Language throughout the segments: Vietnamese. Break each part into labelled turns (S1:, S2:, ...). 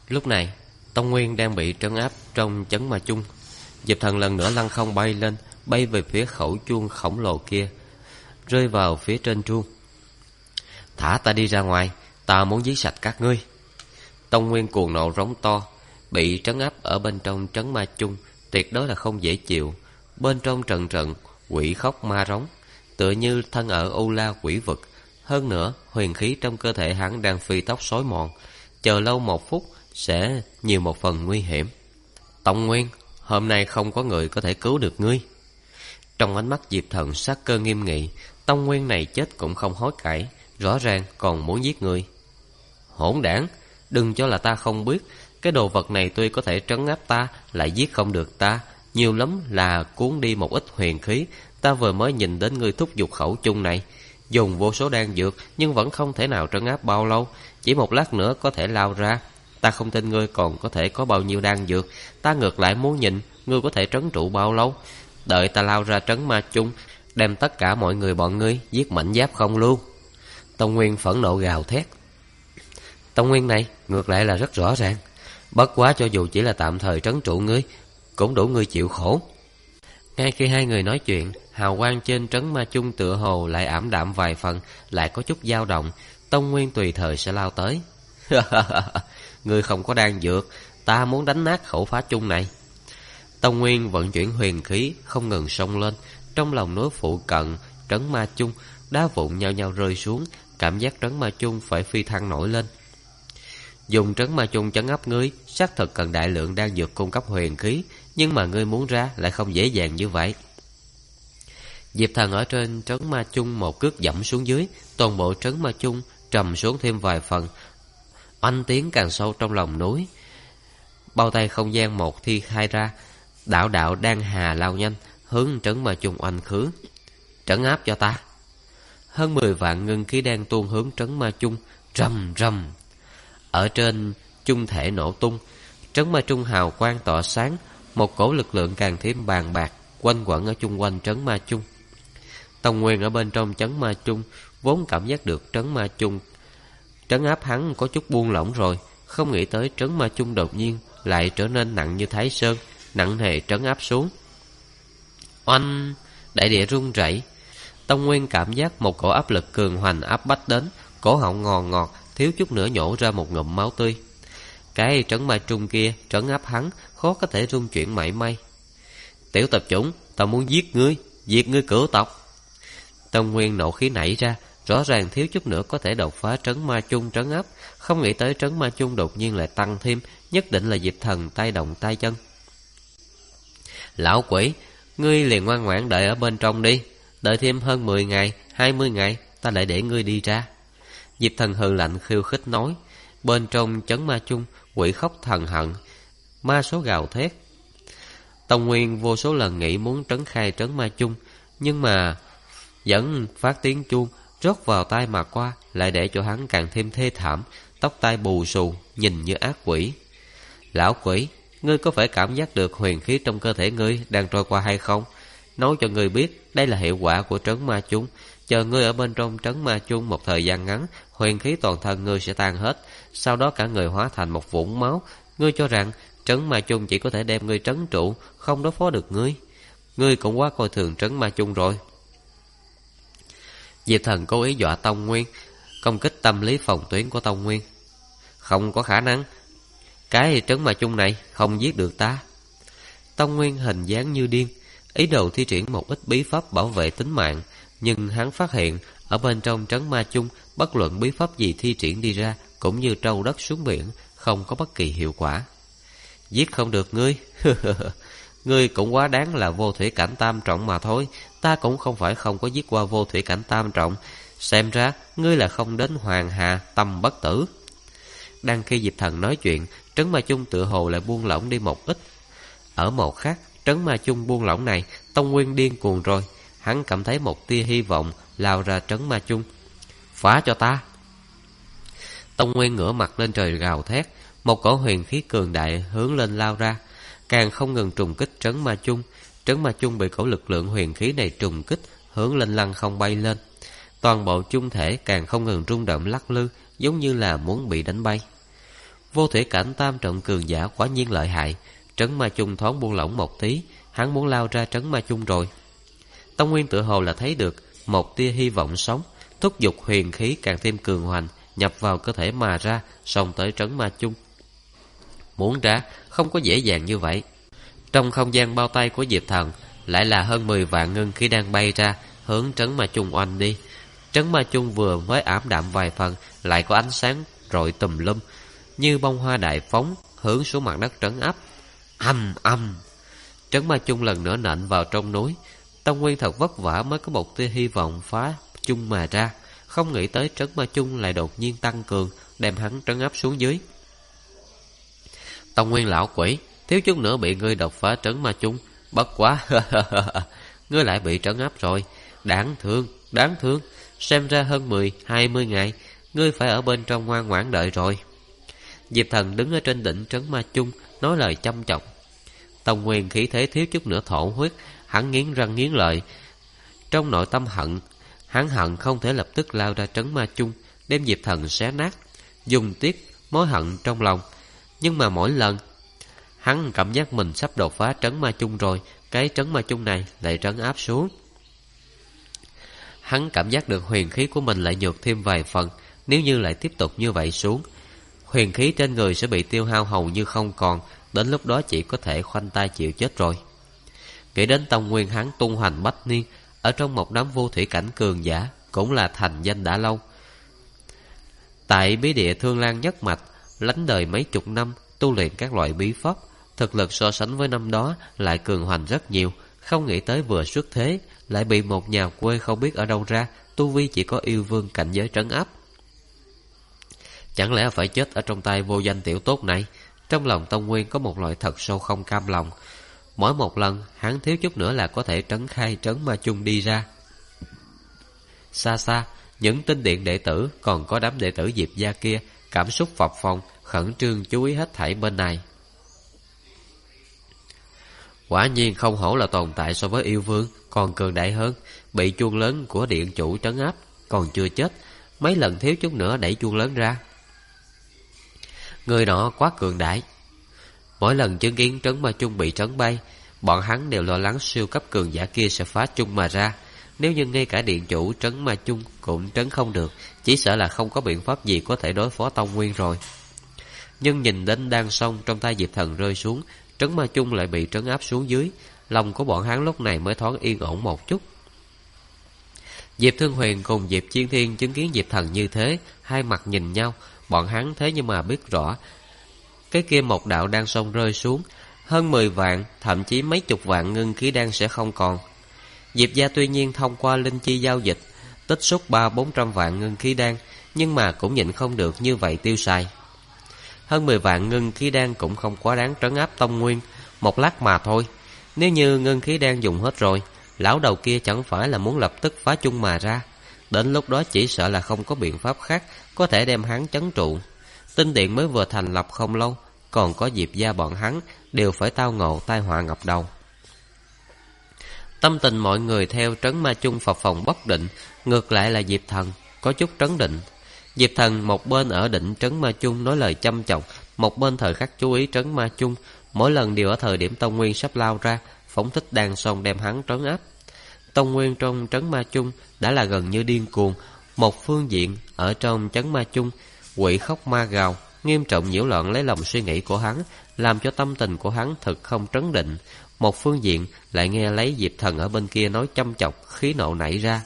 S1: Lúc này Tông Nguyên đang bị trấn áp trong chấn ma chung. Diệp Thần lần nữa lăng không bay lên, bay về phía khẩu chuông khổng lồ kia, rơi vào phía trên chuông. Thả ta đi ra ngoài, ta muốn giết sạch các ngươi. Tông Nguyên cuồng nộ rống to. Bị trấn áp ở bên trong trấn ma chung tuyệt đối là không dễ chịu. Bên trong trận trận quỷ khóc ma rống, tựa như thân ở U La quỷ vực. Hơn nữa huyền khí trong cơ thể hắn đang phi tốc xói mòn, chờ lâu một phút sẽ nhiều một phần nguy hiểm. Tông Nguyên, hôm nay không có người có thể cứu được ngươi. Trong ánh mắt Diệp Thần sát cơ nghiêm nghị. Tông Nguyên này chết cũng không hối cải, rõ ràng còn muốn giết ngươi. Hỗn đản, đừng cho là ta không biết. Cái đồ vật này tuy có thể trấn áp ta, lại giết không được ta, nhiều lắm là cuốn đi một ít huyền khí. Ta vừa mới nhìn đến ngươi thúc giục khẩu chung này, dùng vô số đan dược nhưng vẫn không thể nào trấn áp bao lâu. Chỉ một lát nữa có thể lao ra. Ta không tin ngươi còn có thể có bao nhiêu đan dược. Ta ngược lại muốn nhìn ngươi có thể trấn trụ bao lâu. Đợi ta lao ra trấn ma chung, đem tất cả mọi người bọn ngươi giết mảnh giáp không lưu. Tông Nguyên phẫn nộ gào thét. Tông Nguyên này ngược lại là rất rõ ràng. Bất quá cho dù chỉ là tạm thời trấn trụ ngươi, cũng đủ ngươi chịu khổ. Ngay khi hai người nói chuyện, hào quang trên trấn ma chung tựa hồ lại ảm đạm vài phần, lại có chút dao động. Tông Nguyên tùy thời sẽ lao tới. Ngươi không có đan dược, ta muốn đánh nát khẩu phá chung này. Tông Nguyên vận chuyển huyền khí không ngừng xông lên. Trong lòng núi phụ cận trấn ma chung, đá vụn nhao nhao rơi xuống, cảm giác trấn ma chung phải phi thăng nổi lên. Dùng trấn ma chung trấn áp ngươi xác thực cần đại lượng đan dược cung cấp huyền khí, nhưng mà ngươi muốn ra lại không dễ dàng như vậy. Diệp Thần ở trên trấn ma chung một cước dẫm xuống dưới, toàn bộ trấn ma chung trầm xuống thêm vài phần. Oanh tiếng càng sâu trong lòng núi. Bao tay không gian một thi khai ra, đạo đạo đang hà lao nhanh hướng trấn ma chung oanh khứ. Trấn áp cho ta. Hơn 10 vạn ngưng khí đang tuôn hướng trấn ma chung. Rầm rầm. Ở trên chung thể nổ tung, trấn ma chung hào quang tỏa sáng, một cổ lực lượng càng thêm bàn bạc quanh quẩn ở chung quanh trấn ma chung. Tông Nguyên ở bên trong trấn ma chung vốn cảm giác được trấn ma chung trấn áp hắn có chút buông lỏng rồi, không nghĩ tới trấn ma chung đột nhiên lại trở nên nặng như Thái Sơn, nặng nề trấn áp xuống. Oanh! Đại địa rung rẩy. Tông Nguyên cảm giác một cổ áp lực cường hoành áp bách đến, cổ họng ngò ngọt, thiếu chút nữa nhổ ra một ngụm máu tươi. Cái trấn ma trung kia trấn áp hắn, khó có thể rung chuyển mảy may. Tiểu tập chủng, ta muốn giết ngươi, diệt ngươi cửu tộc. Tông Nguyên nộ khí nảy ra, rõ ràng thiếu chút nữa có thể đột phá trấn ma chung trấn áp, không nghĩ tới trấn ma chung đột nhiên lại tăng thêm, nhất định là Diệp Thần tay động tay chân. Lão quỷ, ngươi liền ngoan ngoãn đợi ở bên trong đi, đợi thêm hơn 10 ngày, 20 ngày, ta lại để ngươi đi ra. Diệp Thần hừ lạnh khiêu khích nói. Bên trong trấn ma chung, quỷ khóc thần hận, ma số gào thét. Tông Nguyên vô số lần nghĩ muốn trấn khai trấn ma chung, nhưng mà vẫn phát tiếng chuông rót vào tai mà qua, lại để cho hắn càng thêm thê thảm, tóc tai bù xù, nhìn như ác quỷ. Lão quỷ, ngươi có phải cảm giác được huyền khí trong cơ thể ngươi đang trôi qua hay không? Nói cho ngươi biết, đây là hiệu quả của trấn ma chung. Chờ ngươi ở bên trong trấn ma chung một thời gian ngắn, huyền khí toàn thân ngươi sẽ tan hết, sau đó cả người hóa thành một vũng máu. Ngươi cho rằng trấn ma chung chỉ có thể đem ngươi trấn trụ, không đối phó được ngươi. Ngươi cũng quá coi thường trấn ma chung rồi. Diệp Thần cố ý dọa Tông Nguyên, công kích tâm lý phòng tuyến của Tông Nguyên. Không có khả năng, cái trấn ma chung này không giết được ta. Tông Nguyên hình dáng như điên, ý đồ thi triển một ít bí pháp bảo vệ tính mạng, nhưng hắn phát hiện ở bên trong trấn ma chung, bất luận bí pháp gì thi triển đi ra cũng như trâu đất xuống biển, không có bất kỳ hiệu quả. Giết không được ngươi. Ngươi cũng quá đáng là vô thủy cảnh tam trọng mà thôi. Ta cũng không phải không có giết qua vô thủy cảnh tam trọng. Xem ra ngươi là không đến hoàng hà tâm bất tử. Đang khi Diệp Thần nói chuyện, trấn ma chung tựa hồ lại buông lỏng đi một ít. Ở một khác, trấn ma chung buông lỏng này, Tông Nguyên điên cuồng rồi. Hắn cảm thấy một tia hy vọng, lao ra trấn ma chung. Phá cho ta. Tông Nguyên ngửa mặt lên trời gào thét, một cổ huyền khí cường đại hướng lên lao ra, càng không ngừng trùng kích trấn ma chung. Trấn ma chung bị cổ lực lượng huyền khí này trùng kích, hướng lên lăng không bay lên. Toàn bộ chung thể càng không ngừng rung động lắc lư, giống như là muốn bị đánh bay. Vô thủy cảnh tam trọng cường giả quả nhiên lợi hại. Trấn Ma Chung thoáng buông lỏng một tí, hắn muốn lao ra Trấn Ma Chung rồi. Tông Nguyên tự hồ là thấy được một tia hy vọng sống, thúc giục huyền khí càng thêm cường hoành, nhập vào cơ thể mà ra, xông tới Trấn Ma Chung. Muốn ra không có dễ dàng như vậy. Trong không gian bao tay của Diệp Thần lại là hơn 10 vạn ngân khí đang bay ra, hướng Trấn Ma Chung oanh đi. Trấn Ma Chung vừa mới ảm đạm vài phần, lại có ánh sáng rọi tùm lum, như bông hoa đại phóng hướng xuống mặt đất trấn áp. Âm âm, Trấn Ma Chung lần nữa nện vào trong núi. Tông Nguyên thật vất vả mới có một tia hy vọng phá chung mà ra, không nghĩ tới Trấn Ma Chung lại đột nhiên tăng cường, đem hắn trấn áp xuống dưới. Tông Nguyên lão quỷ, thiếu chút nữa bị ngươi đột phá Trấn Ma Chung. Bất quá ngươi lại bị trấn áp rồi. Đáng thương, đáng thương. Xem ra hơn 10-20 ngày ngươi phải ở bên trong ngoan ngoãn đợi rồi. Diệp Thần đứng ở trên đỉnh Trấn Ma Chung, nói lời chăm chọc. Tông Nguyên khí thế thiếu chút nữa thổ huyết, hắn nghiến răng nghiến lợi. Trong nội tâm hắn hận không thể lập tức lao ra Trấn Ma Chung, đem Diệp Thần xé nát, dùng tiếc mối hận trong lòng. Nhưng mà mỗi lần hắn cảm giác mình sắp đột phá Trấn Ma Chung rồi, cái Trấn Ma Chung này lại trấn áp xuống. Hắn cảm giác được huyền khí của mình lại nhược thêm vài phần. Nếu như lại tiếp tục như vậy xuống, huyền khí trên người sẽ bị tiêu hao hầu như không còn. Đến lúc đó chỉ có thể khoanh tay chịu chết rồi. Nghĩ đến Tông Nguyên hắn tung hoành bách niên, ở trong một đám vô thủy cảnh cường giả, cũng là thành danh đã lâu. Tại bí địa Thương Lan nhất mạch, lánh đời mấy chục năm, tu luyện các loại bí pháp, thực lực so sánh với năm đó lại cường hoành rất nhiều. Không nghĩ tới vừa xuất thế lại bị một nhà quê không biết ở đâu ra, tu vi chỉ có yêu vương cảnh giới trấn áp. Chẳng lẽ phải chết ở trong tay vô danh tiểu tốt này? Trong lòng Tông Nguyên có một loại thật sâu không cam lòng. Mỗi một lần hắn thiếu chút nữa là có thể trấn khai Trấn Ma Chung đi ra. Xa xa, những tinh điện đệ tử còn có đám đệ tử Diệp gia kia cảm xúc phập phồng, khẩn trương chú ý hết thảy bên này. Quả nhiên không hổ là tồn tại so với yêu vương, còn cường đại hơn. Bị chuông lớn của điện chủ trấn áp, còn chưa chết, mấy lần thiếu chút nữa đẩy chuông lớn ra. Người nọ quá cường đại. Mỗi lần chứng kiến Trấn Ma Chung bị trấn bay, bọn hắn đều lo lắng siêu cấp cường giả kia sẽ phá chung mà ra. Nếu như ngay cả điện chủ Trấn Ma Chung cũng trấn không được, chỉ sợ là không có biện pháp gì có thể đối phó Tông Nguyên rồi. Nhưng nhìn đến đan sông trong tay Diệp Thần rơi xuống, Trấn Ma Chung lại bị trấn áp xuống dưới, lòng của bọn hắn lúc này mới thoáng yên ổn một chút. Diệp Thương Huyền cùng Diệp Chiên Thiên chứng kiến Diệp Thần như thế, hai mặt nhìn nhau. Bọn hắn thế nhưng mà biết rõ, cái kia một đạo đan sông rơi xuống, hơn 10 vạn, thậm chí mấy chục vạn ngân khí đan sẽ không còn. Diệp gia tuy nhiên thông qua linh chi giao dịch tích xúc 300-400 vạn ngân khí đan, nhưng mà cũng nhịn không được như vậy tiêu xài. Hơn 10 vạn ngân khí đan cũng không quá đáng trấn áp Tông Nguyên, một lát mà thôi. Nếu như ngân khí đan dùng hết rồi, lão đầu kia chẳng phải là muốn lập tức phá chung mà ra. Đến lúc đó chỉ sợ là không có biện pháp khác có thể đem hắn trấn trụ. Tinh điện mới vừa thành lập không lâu, còn có Diệp gia bọn hắn đều phải tao ngộ tai họa ngập đầu. Tâm tình mọi người theo Trấn Ma Chung phập phồng bất định, ngược lại là Diệp Thần có chút trấn định. Diệp Thần một bên ở đỉnh Trấn Ma Chung nói lời chăm chọc, một bên thời khắc chú ý Trấn Ma Chung, mỗi lần đều ở thời điểm Tông Nguyên sắp lao ra, phóng thích đan sông đem hắn trấn áp. Tông Nguyên trong Trấn Ma Chung đã là gần như điên cuồng. Một phương diện ở trong Trấn Ma Chung, quỷ khóc ma gào, nghiêm trọng nhiễu loạn lấy lòng suy nghĩ của hắn, làm cho tâm tình của hắn thực không trấn định. Một phương diện lại nghe lấy Diệp Thần ở bên kia nói chăm chọc, khí nộ nảy ra.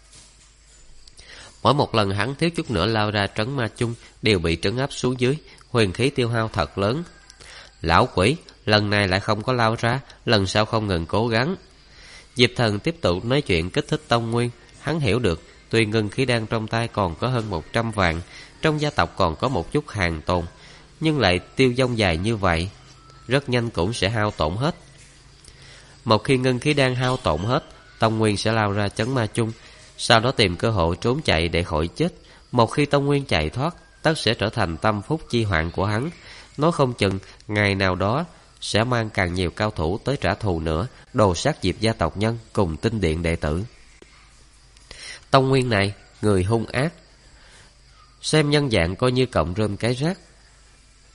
S1: Mỗi một lần hắn thiếu chút nữa lao ra Trấn Ma Chung đều bị trấn áp xuống dưới, huyền khí tiêu hao thật lớn. Lão quỷ, lần này lại không có lao ra, lần sau không ngừng cố gắng. Diệp Thần tiếp tục nói chuyện kích thích Tông Nguyên. Hắn hiểu được, tuy ngân khí đan trong tay còn có hơn 100 vạn, trong gia tộc còn có một chút hàng tồn, nhưng lại tiêu vong dài như vậy, rất nhanh cũng sẽ hao tổn hết. Một khi ngân khí đan hao tổn hết, Tông Nguyên sẽ lao ra Trấn Ma Chung, sau đó tìm cơ hội trốn chạy để khỏi chết. Một khi Tông Nguyên chạy thoát, tất sẽ trở thành tâm phúc chi hoạn của hắn. Nói không chừng ngày nào đó sẽ mang càng nhiều cao thủ tới trả thù nữa, đồ sát Diệp gia tộc nhân cùng tinh điện đệ tử. Tông Nguyên này, người hung ác, xem nhân dạng coi như cọng rơm cái rác.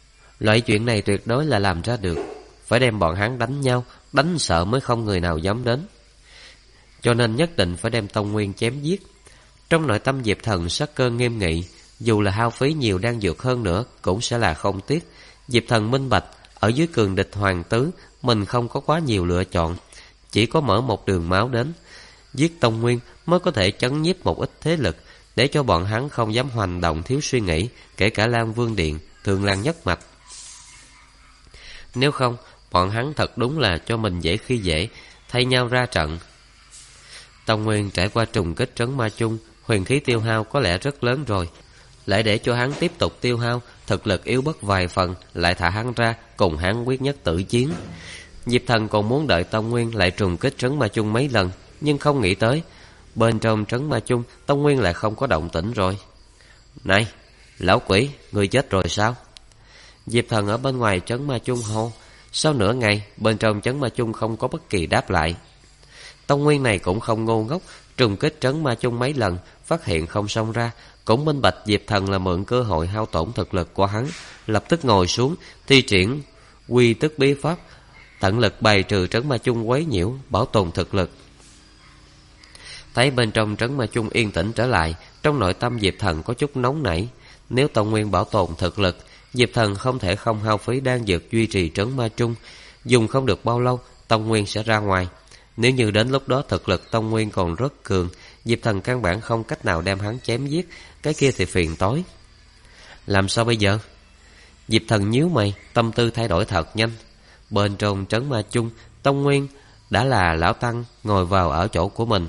S1: Loại chuyện này tuyệt đối là làm ra được. Phải đem bọn hắn đánh nhau, đánh sợ mới không người nào dám đến. Cho nên nhất định phải đem Tông Nguyên chém giết. Trong nội tâm Diệp Thần sắc cơ nghiêm nghị, dù là hao phí nhiều đan dược hơn nữa cũng sẽ là không tiếc. Diệp Thần minh bạch, ở dưới cường địch hoàng tứ, mình không có quá nhiều lựa chọn, chỉ có mở một đường máu đến. Giết Tông Nguyên mới có thể chấn nhiếp một ít thế lực, để cho bọn hắn không dám hành động thiếu suy nghĩ, kể cả Lan Vương Điện, Thường Lan Nhất Mạch. Nếu không, bọn hắn thật đúng là cho mình dễ khi dễ, thay nhau ra trận. Tông Nguyên trải qua trùng kích trấn Ma Chung, huyền khí tiêu hao có lẽ rất lớn rồi, lại để cho hắn tiếp tục tiêu hao, thực lực yếu bất vài phần, lại thả hắn ra, cùng hắn quyết nhất tử chiến. Diệp Thần còn muốn đợi Tông Nguyên lại trùng kích trấn Ma Chung mấy lần, nhưng không nghĩ tới, bên trong trấn Ma Chung, Tông Nguyên lại không có động tĩnh rồi. Này, lão quỷ, ngươi chết rồi sao? Diệp Thần ở bên ngoài trấn Ma Chung hô. Sau nửa ngày, bên trong trấn Ma Chung không có bất kỳ đáp lại. Tông Nguyên này cũng không ngu ngốc, trùng kích trấn Ma Chung mấy lần, phát hiện không xông ra, cũng minh bạch Diệp Thần là mượn cơ hội hao tổn thực lực của hắn, lập tức ngồi xuống, thi triển quy tức bí pháp, tận lực bài trừ trấn Ma Chung quấy nhiễu, bảo tồn thực lực. Thấy bên trong trấn Ma Chung yên tĩnh trở lại, trong nội tâm Diệp Thần có chút nóng nảy. Nếu Tông Nguyên bảo tồn thực lực, Diệp Thần không thể không hao phí đan dược duy trì trấn Ma Chung. Dùng không được bao lâu, Tông Nguyên sẽ ra ngoài. Nếu như đến lúc đó thực lực Tông Nguyên còn rất cường, Diệp Thần căn bản không cách nào đem hắn chém giết, cái kia thì phiền tối. Làm sao bây giờ? Diệp Thần nhíu mày, tâm tư thay đổi thật nhanh. Bên trong trấn Ma Chung, Tông Nguyên đã là lão tăng ngồi vào ở chỗ của mình,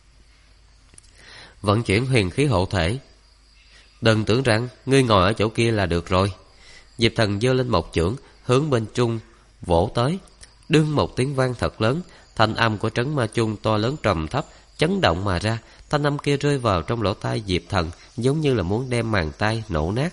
S1: vận chuyển huyền khí hộ thể. Đừng tưởng rằng ngươi ngồi ở chỗ kia là được rồi. Diệp Thần giơ lên một chưởng, hướng bên Trung vỗ tới. Đương một tiếng vang thật lớn, thanh âm của trấn Ma Chung to lớn trầm thấp, chấn động mà ra. Thanh âm kia rơi vào trong lỗ tai Diệp Thần, giống như là muốn đem màng tai nổ nát.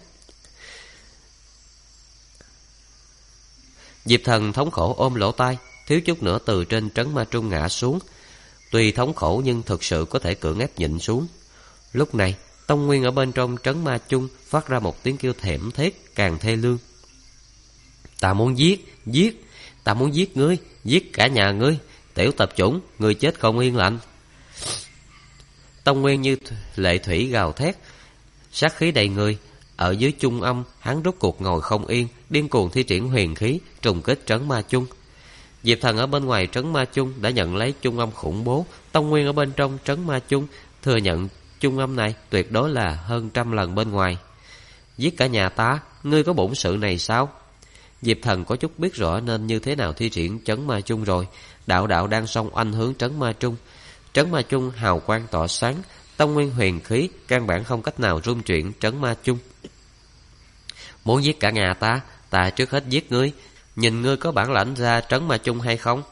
S1: Diệp Thần thống khổ ôm lỗ tai, thiếu chút nữa từ trên trấn Ma Chung ngã xuống. Tuy thống khổ nhưng thực sự có thể cưỡng ép nhịn xuống. Lúc này, Tông Nguyên ở bên trong trấn Ma Chung phát ra một tiếng kêu thảm thiết càng thê lương. Ta muốn giết, ta muốn giết ngươi, giết cả nhà ngươi, tiểu tập chủng, ngươi chết không yên lành. Tông Nguyên như lệ thủy gào thét, sát khí đầy người. Ở dưới trung âm, hắn rốt cuộc ngồi không yên, điên cuồng thi triển huyền khí, trùng kích trấn Ma Chung. Diệp Thần ở bên ngoài trấn Ma Chung đã nhận lấy trung âm khủng bố. Tông Nguyên ở bên trong trấn Ma Chung thừa nhận trung âm này tuyệt đối là hơn 100 lần bên ngoài. Giết cả nhà ta, ngươi có bổn sự này sao? Diệp Thần có chút biết rõ nên như thế nào thi triển trấn Ma Chung rồi. Đạo đạo đang xông anh hướng trấn Ma Chung. Trấn Ma Chung hào quang tỏa sáng, Tông Nguyên huyền khí căn bản không cách nào rung chuyển trấn Ma Chung. Muốn giết cả nhà ta, ta trước hết giết ngươi. Nhìn ngươi có bản lãnh ra trấn Ma Chung hay không?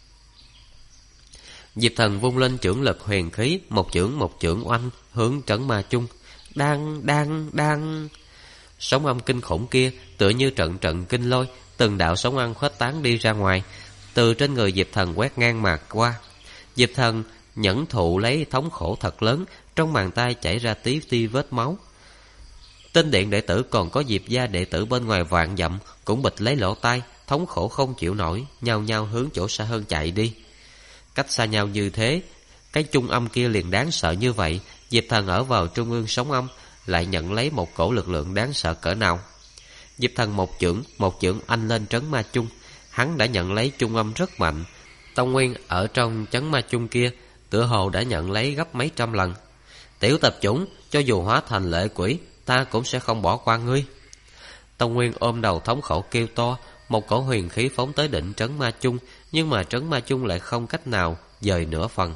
S1: Diệp Thần vung lên chưởng lực huyền khí, một chưởng oanh hướng trấn Ma Chung. Đang. Sóng âm kinh khủng kia tựa như trận trận kinh lôi, từng đạo sóng âm khuếch tán đi ra ngoài, từ trên người Diệp Thần quét ngang mà qua. Diệp Thần nhẫn thụ lấy thống khổ thật lớn, trong bàn tay chảy ra tí ti vết máu. Tinh điện đệ tử còn có Diệp gia đệ tử bên ngoài vạn dặm cũng bịch lấy lỗ tai, thống khổ không chịu nổi, nhao nhao hướng chỗ xa hơn chạy đi. Cách xa nhau như thế, cái trung âm kia liền đáng sợ như vậy. Diệp Thần ở vào trung ương sóng âm, lại nhận lấy một cổ lực lượng đáng sợ cỡ nào. Diệp Thần một chưởng anh lên trấn Ma Chung, hắn đã nhận lấy trung âm rất mạnh. Tông Nguyên ở trong trấn Ma Chung kia tựa hồ đã nhận lấy gấp mấy trăm lần. Tiểu tập chủng, cho dù hóa thành lệ quỷ, ta cũng sẽ không bỏ qua ngươi. Tông Nguyên ôm đầu thống khổ kêu to, một cổ huyền khí phóng tới đỉnh trấn Ma Chung, nhưng mà trấn Ma Chung lại không cách nào dời nửa phần.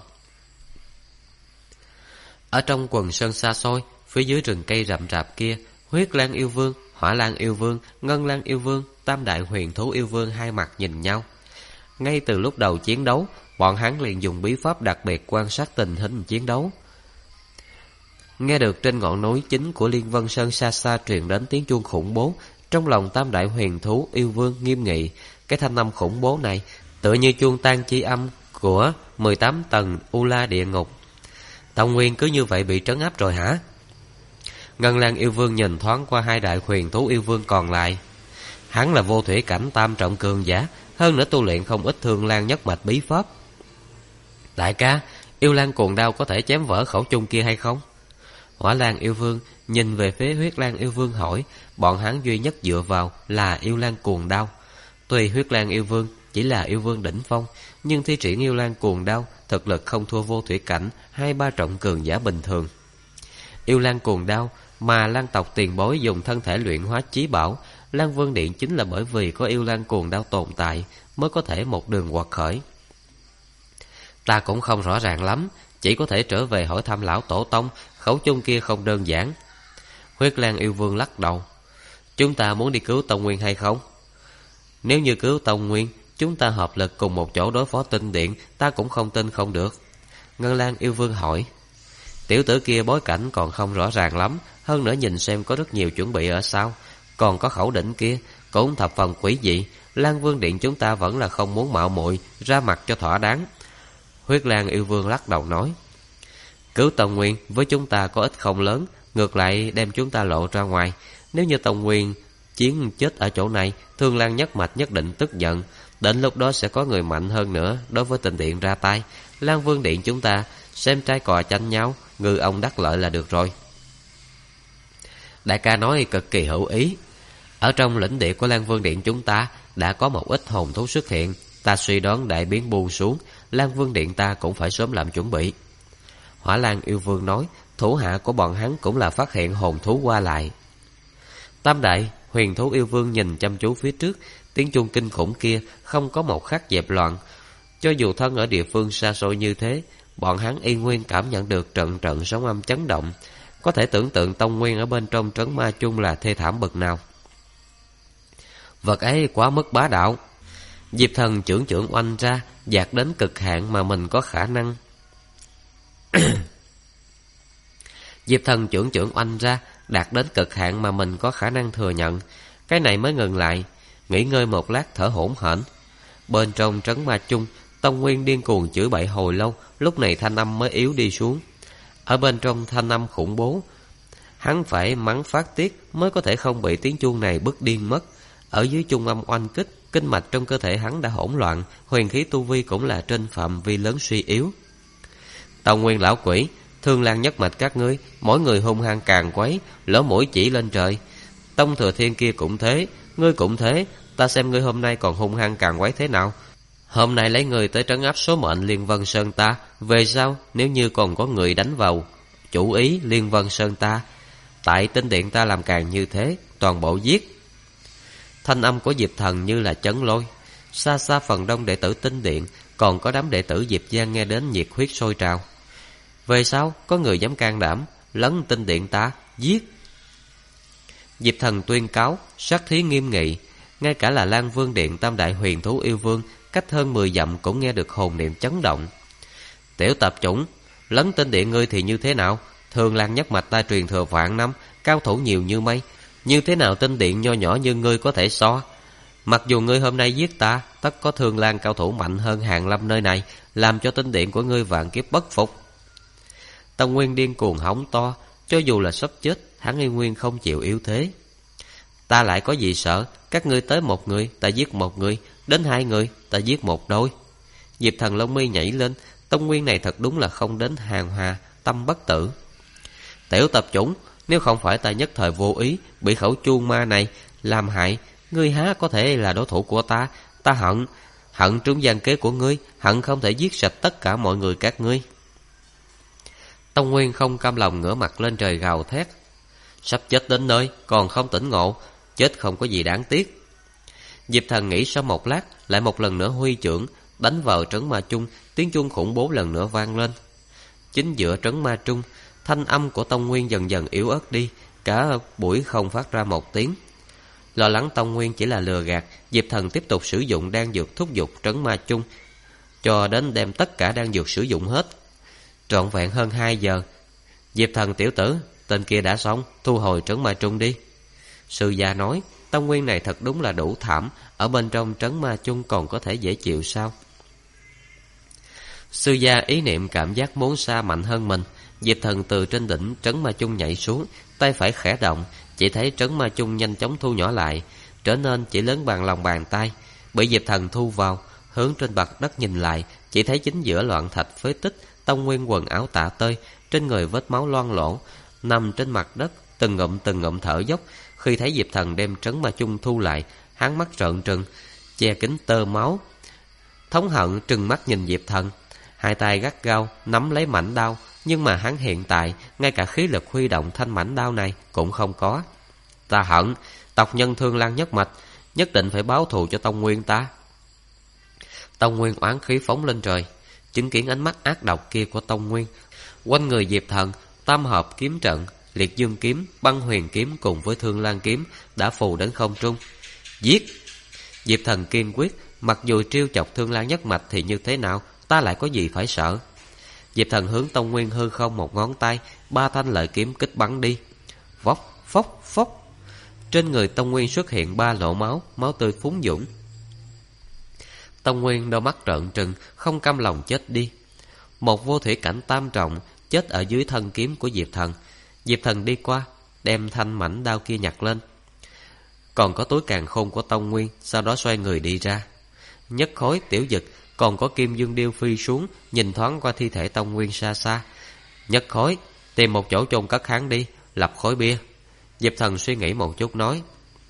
S1: Ở trong quần sơn xa xôi, phía dưới rừng cây rậm rạp kia, Huyết Lan yêu vương, Hỏa Lan yêu vương, Ngân Lan yêu vương, Tam đại huyền thú yêu vương hai mặt nhìn nhau. Ngay từ lúc đầu chiến đấu, bọn hắn liền dùng bí pháp đặc biệt quan sát tình hình chiến đấu. Nghe được trên ngọn núi chính của Liên Vân Sơn xa xa truyền đến tiếng chuông khủng bố, trong lòng Tam đại huyền thú yêu vương nghiêm nghị. Cái thanh âm khủng bố này tựa như chuông tan chi âm của 18 tầng U La địa ngục. Tông Nguyên cứ như vậy bị trấn áp rồi hả? Ngân Lan yêu vương nhìn thoáng qua hai đại huyền thú yêu vương còn lại. Hắn là vô thủy cảnh tam trọng cường giả, hơn nữa tu luyện không ít Thương Lan nhất mạch bí pháp. Đại ca, yêu lang cuồng đao có thể chém vỡ khẩu chung kia hay không? Hỏa Lan yêu vương nhìn về phía Huyết Lan yêu vương hỏi. Bọn hắn duy nhất dựa vào là yêu lang cuồng đao. Tuy Huyết Lan yêu vương chỉ là yêu vương đỉnh phong, nhưng thi triển yêu lang cuồng đao thực lực không thua vô thủy cảnh 2-3 trọng cường giả bình thường. Yêu lang cuồng đao mà Lan tộc tiền bối dùng thân thể luyện hóa chí bảo, Lan Vương Điện chính là bởi vì có yêu lang cuồng đao tồn tại mới có thể một đường quật khởi. Ta cũng không rõ ràng lắm, chỉ có thể trở về hỏi thăm lão tổ tông, khẩu chung kia không đơn giản. Huyết Lan yêu vương lắc đầu. Chúng ta muốn đi cứu Tông Nguyên hay không? Nếu như cứu Tông Nguyên, chúng ta hợp lực cùng một chỗ đối phó Tinh Điện, ta cũng không tin không được. Ngân Lan yêu vương hỏi. Tiểu tử kia bối cảnh còn không rõ ràng lắm, hơn nữa nhìn xem có rất nhiều chuẩn bị ở sau. Còn có khẩu đỉnh kia cũng thập phần quỷ dị. Lan Vương Điện chúng ta vẫn là không muốn mạo muội ra mặt cho thỏa đáng. Huyết Lan yêu vương lắc đầu nói. Cứu Tông Nguyên với chúng ta có ích không lớn, ngược lại đem chúng ta lộ ra ngoài. Nếu như Tông Nguyên chiến chết ở chỗ này, Thương Lan nhất mạch nhất định tức giận. Đến lúc đó sẽ có người mạnh hơn nữa đối với Tinh Điện ra tay. Lan Vương Điện chúng ta xem trai cò tranh nhau, ngư ông đắc lợi là được rồi. Đại ca nói cực kỳ hữu ý. Ở trong lãnh địa của Lan Vương Điện chúng ta đã có một ít hồn thú xuất hiện. Ta suy đoán đại biến buông xuống, Lan Vương Điện ta cũng phải sớm làm chuẩn bị. Hỏa Lan yêu vương nói. Thủ hạ của bọn hắn cũng là phát hiện hồn thú qua lại. Tam đại huyền thú yêu vương nhìn chăm chú phía trước. Tiếng chuông kinh khủng kia không có một khắc dẹp loạn. Cho dù thân ở địa phương xa xôi như thế, bọn hắn y nguyên cảm nhận được trận trận sóng âm chấn động. Có thể tưởng tượng Tông Nguyên ở bên trong trấn ma chung là thê thảm bậc nào. Vật ấy quá mức bá đạo. Diệp Thần trưởng oanh ra, dạt đến cực hạn mà mình có khả năng. Diệp Thần trưởng oanh ra, đạt đến cực hạn mà mình có khả năng thừa nhận. Cái này mới ngừng lại, nghỉ ngơi một lát thở hổn hển. Bên trong trấn ma chung, Tông Nguyên điên cuồng chửi bậy hồi lâu, lúc này thanh âm mới yếu đi xuống. Ở bên trong thanh âm khủng bố, hắn phải mắng phát tiết mới có thể không bị tiếng chuông này bức điên mất. Ở dưới trung âm oanh kích, kinh mạch trong cơ thể hắn đã hỗn loạn, huyền khí tu vi cũng là trên phạm vi lớn suy yếu. Tông Nguyên lão quỷ, Thương Lan nhất mạch các ngươi, mỗi người hung hăng càng quấy, lỗ mũi chỉ lên trời. Tông Thừa Thiên kia cũng thế, ngươi cũng thế, ta xem ngươi hôm nay còn hung hăng càng quấy thế nào. Hôm nay lấy người tới trấn áp số mệnh Liên Vân Sơn ta, về sau nếu như còn có người đánh vào chủ ý Liên Vân Sơn ta, tại Tinh Điện ta làm càng như thế, toàn bộ giết. Thanh âm của Diệp Thần như là chấn lôi. Xa xa phần đông đệ tử Tinh Điện, còn có đám đệ tử Diệp Giang nghe đến nhiệt huyết sôi trào. Về sau có người dám can đảm lấn Tinh Điện ta, giết. Diệp Thần tuyên cáo, sát khí nghiêm nghị. Ngay cả là Lan Vương Điện tam đại huyền thú yêu vương cách hơn 10 dặm cũng nghe được hồn niệm chấn động. Tiểu tập chủng, lấn Tinh Điện ngươi thì như thế nào? Thường Lan nhất mạch ta truyền thừa vạn năm, cao thủ nhiều như mây, như thế nào Tinh Điện nho nhỏ như ngươi có thể so? Mặc dù ngươi hôm nay giết ta, tất có Thương Lan cao thủ mạnh hơn Hàn Lâm nơi này, làm cho Tinh Điện của ngươi vạn kiếp bất phục. Tông Nguyên điên cuồng hống to, cho dù là sắp chết, hắn y nguyên không chịu yếu thế. Ta lại có gì sợ, các ngươi tới một người, ta giết một người, đến 2 người, ta giết một đôi. Diệp Thần lông mi nhảy lên, Tông Nguyên này thật đúng là không đến hàn hòa, tâm bất tử. Tiểu tập chủng, nếu không phải ta nhất thời vô ý bị khẩu chuông ma này làm hại, ngươi há có thể là đối thủ của ta. Ta hận trúng gian kế của ngươi, hận không thể giết sạch tất cả mọi người các ngươi. Tông Nguyên không cam lòng ngửa mặt lên trời gào thét. Sắp chết đến nơi còn không tỉnh ngộ, chết không có gì đáng tiếc. Diệp Thần nghĩ sau một lát, lại một lần nữa huy chưởng đánh vào trấn ma chung. Tiếng chuông khủng bố lần nữa vang lên. Chính giữa trấn ma trung, thanh âm của Tông Nguyên dần dần yếu ớt đi, cả buổi không phát ra một tiếng. Lo lắng Tông Nguyên chỉ là lừa gạt, Diệp Thần tiếp tục sử dụng đan dược thúc giục trấn ma chung, cho đến đem tất cả đan dược sử dụng hết. Trọn vẹn hơn 2 giờ. Diệp Thần tiểu tử, tên kia đã xong, thu hồi trấn ma trung đi. Sư gia nói, Tông Nguyên này thật đúng là đủ thảm, ở bên trong trấn ma chung còn có thể dễ chịu sao? Sư gia ý niệm cảm giác muốn xa mạnh hơn mình. Diệp Thần từ trên đỉnh trấn ma chung nhảy xuống, tay phải khẽ động, chỉ thấy trấn ma chung nhanh chóng thu nhỏ lại. trở nên chỉ lớn bằng lòng bàn tay, bị Diệp Thần thu vào. Hướng trên mặt đất nhìn lại, chỉ thấy chính giữa loạn thạch phế tích, Tông Nguyên quần áo tả tơi, trên người vết máu loang lổ, nằm trên mặt đất, từng ngụm thở dốc. Khi thấy Diệp Thần đem Trấn Ma Chung thu lại, hắn mắt trợn trừng, che kín tơ máu, thống hận trừng mắt nhìn Diệp Thần. Hai tay gắt gao nắm lấy mảnh đao, nhưng mà hắn hiện tại ngay cả khí lực huy động thanh mảnh đao này cũng không có. Ta hận tộc nhân Thương Lan nhất mạch, nhất định phải báo thù cho Tông Nguyên ta. Tông Nguyên oán khí phóng lên trời, chứng kiến ánh mắt ác độc kia của Tông Nguyên. Quanh người Diệp Thần, tam hợp kiếm trận, Liệt Dương kiếm, Băng Huyền kiếm cùng với Thương Lan kiếm đã phù đến không trung. Giết! Diệp Thần kiên quyết, mặc dù trêu chọc Thương Lan nhất mạch thì như thế nào, ta lại có gì phải sợ. Diệp Thần hướng Tông Nguyên hư không một ngón tay, 3 thanh lợi kiếm kích bắn đi. Phốc phốc phốc. Trên người Tông Nguyên xuất hiện 3 lỗ máu, máu tươi phúng dũng. Tông Nguyên đôi mắt trợn trừng, không cam lòng chết đi. Một vô thủy cảnh tam trọng chết ở dưới thân kiếm của Diệp Thần. Diệp Thần đi qua, đem thanh mảnh đao kia nhặt lên. Còn có túi càn khôn của Tông Nguyên, sau đó xoay người đi ra. Nhất khối tiểu dực, còn có Kim Dương Điêu phi xuống, nhìn thoáng qua thi thể Tông Nguyên xa xa. Nhất khối, tìm một chỗ chôn cất hắn đi, lập khối bia. Diệp Thần suy nghĩ một chút nói.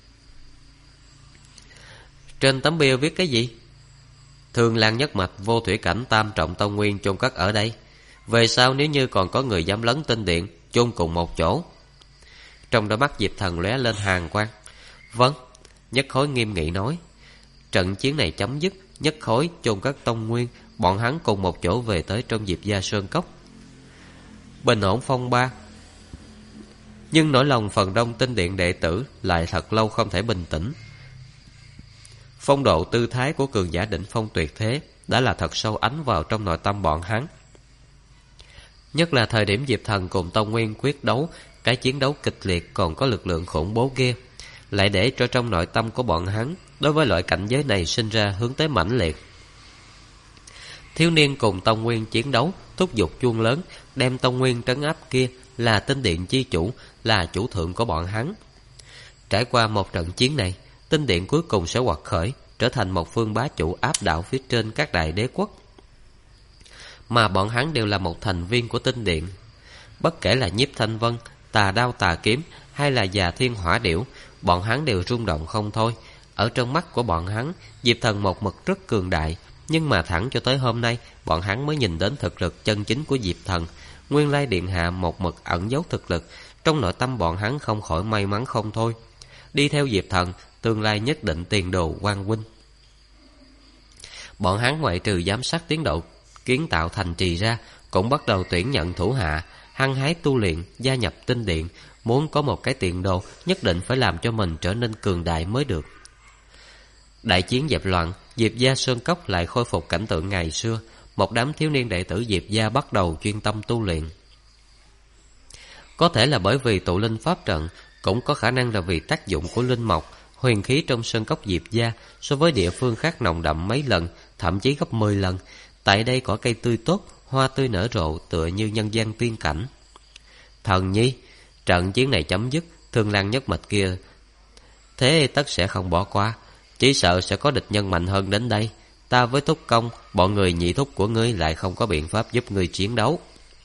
S1: Trên tấm bia viết cái gì? Thương Lan nhất mạch vô thủy cảnh tam trọng Tông Nguyên chôn cất ở đây. Về sau nếu như còn có người dám lấn tinh điện, chôn cùng một chỗ. Trong đôi mắt Diệp Thần lóe lên hàn quang. Vâng. Nhất khối nghiêm nghị nói. Trận chiến này chấm dứt, nhất khối chôn cất Tông Nguyên, bọn hắn cùng một chỗ về tới trong Diệp Gia Sơn Cốc. Bình ổn phong ba. Nhưng nỗi lòng phần đông tinh điện đệ tử lại thật lâu không thể bình tĩnh. Phong độ tư thái của cường giả đỉnh phong tuyệt thế đã là thật sâu ánh vào trong nội tâm bọn hắn. Nhất là thời điểm Diệp Thần cùng Tông Nguyên quyết đấu, cái chiến đấu kịch liệt còn có lực lượng khủng bố kia, lại để cho trong nội tâm của bọn hắn đối với loại cảnh giới này sinh ra hướng tới mãnh liệt. Thiếu niên cùng Tông Nguyên chiến đấu, thúc giục chuông lớn, đem Tông Nguyên trấn áp kia là tinh điện chi chủ, là chủ thượng của bọn hắn. Trải qua một trận chiến này, tinh điện cuối cùng sẽ quật khởi, trở thành một phương bá chủ áp đảo phía trên các đại đế quốc. Mà bọn hắn đều là một thành viên của tinh điện. Bất kể là Nhiếp Thanh Vân, Tà Đao Tà Kiếm hay là Già Thiên Hỏa Điểu, bọn hắn đều rung động không thôi. Ở trong mắt của bọn hắn, Diệp Thần một mực rất cường đại, nhưng mà thẳng cho tới hôm nay, bọn hắn mới nhìn đến thực lực chân chính của Diệp Thần. Nguyên lai điện hạ một mực ẩn giấu thực lực, trong nội tâm bọn hắn không khỏi may mắn không thôi. Đi theo Diệp Thần, tương lai nhất định tiền đồ quang huynh. Bọn hắn ngoại trừ giám sát tiến độ kiến tạo thành trì ra, cũng bắt đầu tuyển nhận thủ hạ, hăng hái tu luyện, gia nhập tinh điện. Muốn có một cái tiền đồ, nhất định phải làm cho mình trở nên cường đại mới được. Đại chiến dẹp loạn, Diệp Gia Sơn Cốc lại khôi phục cảnh tượng ngày xưa. Một đám thiếu niên đệ tử Diệp Gia bắt đầu chuyên tâm tu luyện. Có thể là bởi vì tụ linh pháp trận, cũng có khả năng là vì tác dụng của linh mộc. Huyền khí trong Sơn Cốc Diệp Gia so với địa phương khác nồng đậm mấy lần, thậm chí gấp 10 lần. Tại đây có cây tươi tốt, hoa tươi nở rộ, tựa như nhân gian tiên cảnh. Thần nhi, trận chiến này chấm dứt, Thương Lan nhất mạch kia thế tất sẽ không bỏ qua, chỉ sợ sẽ có địch nhân mạnh hơn đến đây. Ta với thúc công, bọn người nhị thúc của ngươi lại không có biện pháp giúp ngươi chiến đấu.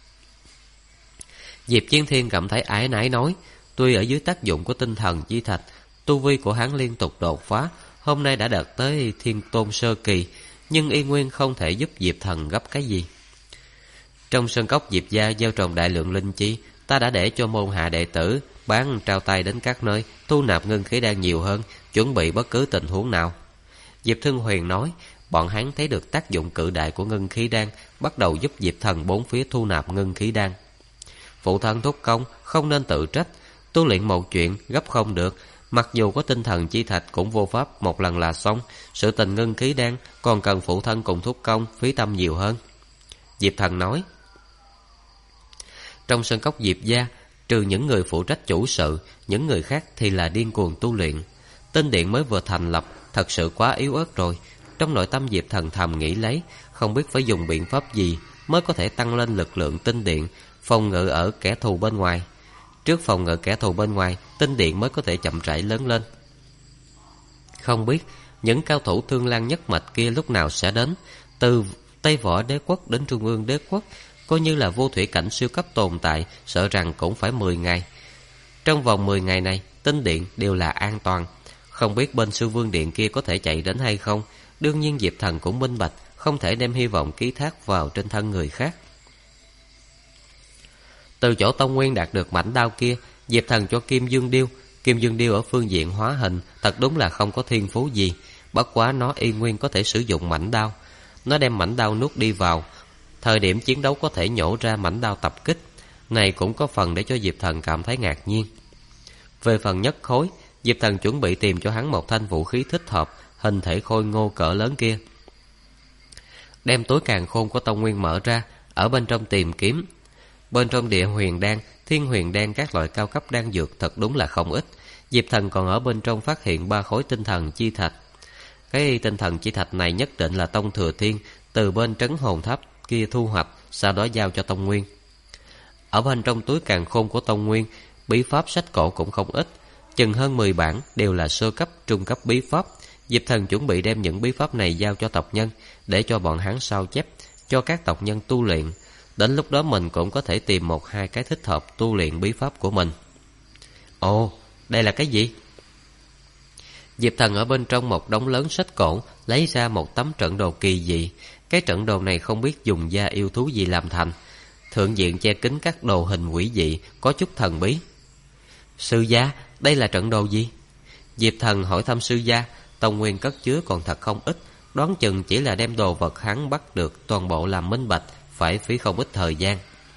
S1: Diệp Chiến Thiên cảm thấy ái nái nói. Tuy ở dưới tác dụng của tinh thần chi thạch, tu vi của hắn liên tục đột phá, hôm nay đã đạt tới thiên tôn sơ kỳ, nhưng y nguyên không thể giúp Diệp Thần gấp cái gì. Trong Sơn Cốc Diệp Gia gieo trồng đại lượng linh chi, ta đã để cho môn hạ đệ tử bán trao tay đến các nơi, thu nạp ngân khí đan nhiều hơn, chuẩn bị bất cứ tình huống nào. Diệp Thương Huyền nói. Bọn hắn thấy được tác dụng cự đại của ngân khí đan, bắt đầu giúp Diệp Thần bốn phía thu nạp ngân khí đan. Phụ thân thúc công không nên tự trách, tu luyện một chuyện gấp không được, mặc dù có tinh thần chi thạch cũng vô pháp một lần là xong. Sự tình ngân khí đan còn cần phụ thân cùng thúc công phí tâm nhiều hơn. Diệp Thần nói. Trong Sơn Cốc Diệp Gia, trừ những người phụ trách chủ sự, những người khác thì là điên cuồng tu luyện. Tinh điện mới vừa thành lập, thật sự quá yếu ớt rồi. Trong nội tâm Diệp Thần thầm nghĩ lấy, không biết phải dùng biện pháp gì mới có thể tăng lên lực lượng tinh điện, phòng ngự ở kẻ thù bên ngoài. Trước phòng ngự kẻ thù bên ngoài, tinh điện mới có thể chậm rãi lớn lên. Không biết những cao thủ Thương Lan nhất mạch kia lúc nào sẽ đến. Từ Tây Võ Đế Quốc đến Trung ương Đế Quốc, coi như là vô thủy cảnh siêu cấp tồn tại, sợ rằng cũng phải 10 ngày. Trong vòng 10 ngày này, tinh điện đều là an toàn. Không biết bên Sư Vương Điện kia có thể chạy đến hay không. Đương nhiên Diệp Thần cũng minh bạch, không thể đem hy vọng ký thác vào trên thân người khác. Từ chỗ Tông Nguyên đạt được mảnh đao kia, Diệp Thần cho Kim Dương Điêu. Kim Dương Điêu ở phương diện hóa hình thật đúng là không có thiên phú gì, bất quá nó y nguyên có thể sử dụng mảnh đao. Nó đem mảnh đao nuốt đi vào, thời điểm chiến đấu có thể nhổ ra mảnh đao tập kích. Này cũng có phần để cho Diệp Thần cảm thấy ngạc nhiên. Về phần nhất khối, Diệp Thần chuẩn bị tìm cho hắn một thanh vũ khí thích hợp, hình thể khôi ngô cỡ lớn kia. Đem túi càn khôn của Tông Nguyên mở ra, ở bên trong tìm kiếm. Bên trong địa huyền đan, thiên huyền đan, các loại cao cấp đan dược thật đúng là không ít. Diệp Thần còn ở bên trong phát hiện 3 khối tinh thần chi thạch. Cái tinh thần chi thạch này nhất định là Tông Thừa Thiên từ bên trấn hồn tháp kia thu hoạch, sau đó giao cho Tông Nguyên. Ở bên trong túi càn khôn của Tông Nguyên, bí pháp sách cổ cũng không ít, chừng hơn 10 bản đều là sơ cấp, trung cấp bí pháp. Diệp Thần chuẩn bị đem những bí pháp này giao cho tộc nhân, để cho bọn hắn sao chép, cho các tộc nhân tu luyện. Đến lúc đó mình cũng có thể tìm 1-2 cái thích hợp tu luyện bí pháp của mình. Ồ, đây là cái gì? Diệp Thần ở bên trong một đống lớn sách cổ lấy ra một tấm trận đồ kỳ dị. Cái trận đồ này không biết dùng da yêu thú gì làm thành, thượng diện che kín các đồ hình quỷ dị, có chút thần bí. Sư gia, đây là trận đồ gì? Diệp Thần hỏi thăm sư gia. Tông Nguyên cất chứa còn thật không ít, đoán chừng chỉ là đem đồ vật hắn bắt được toàn bộ làm minh bạch, phải phí không ít thời gian.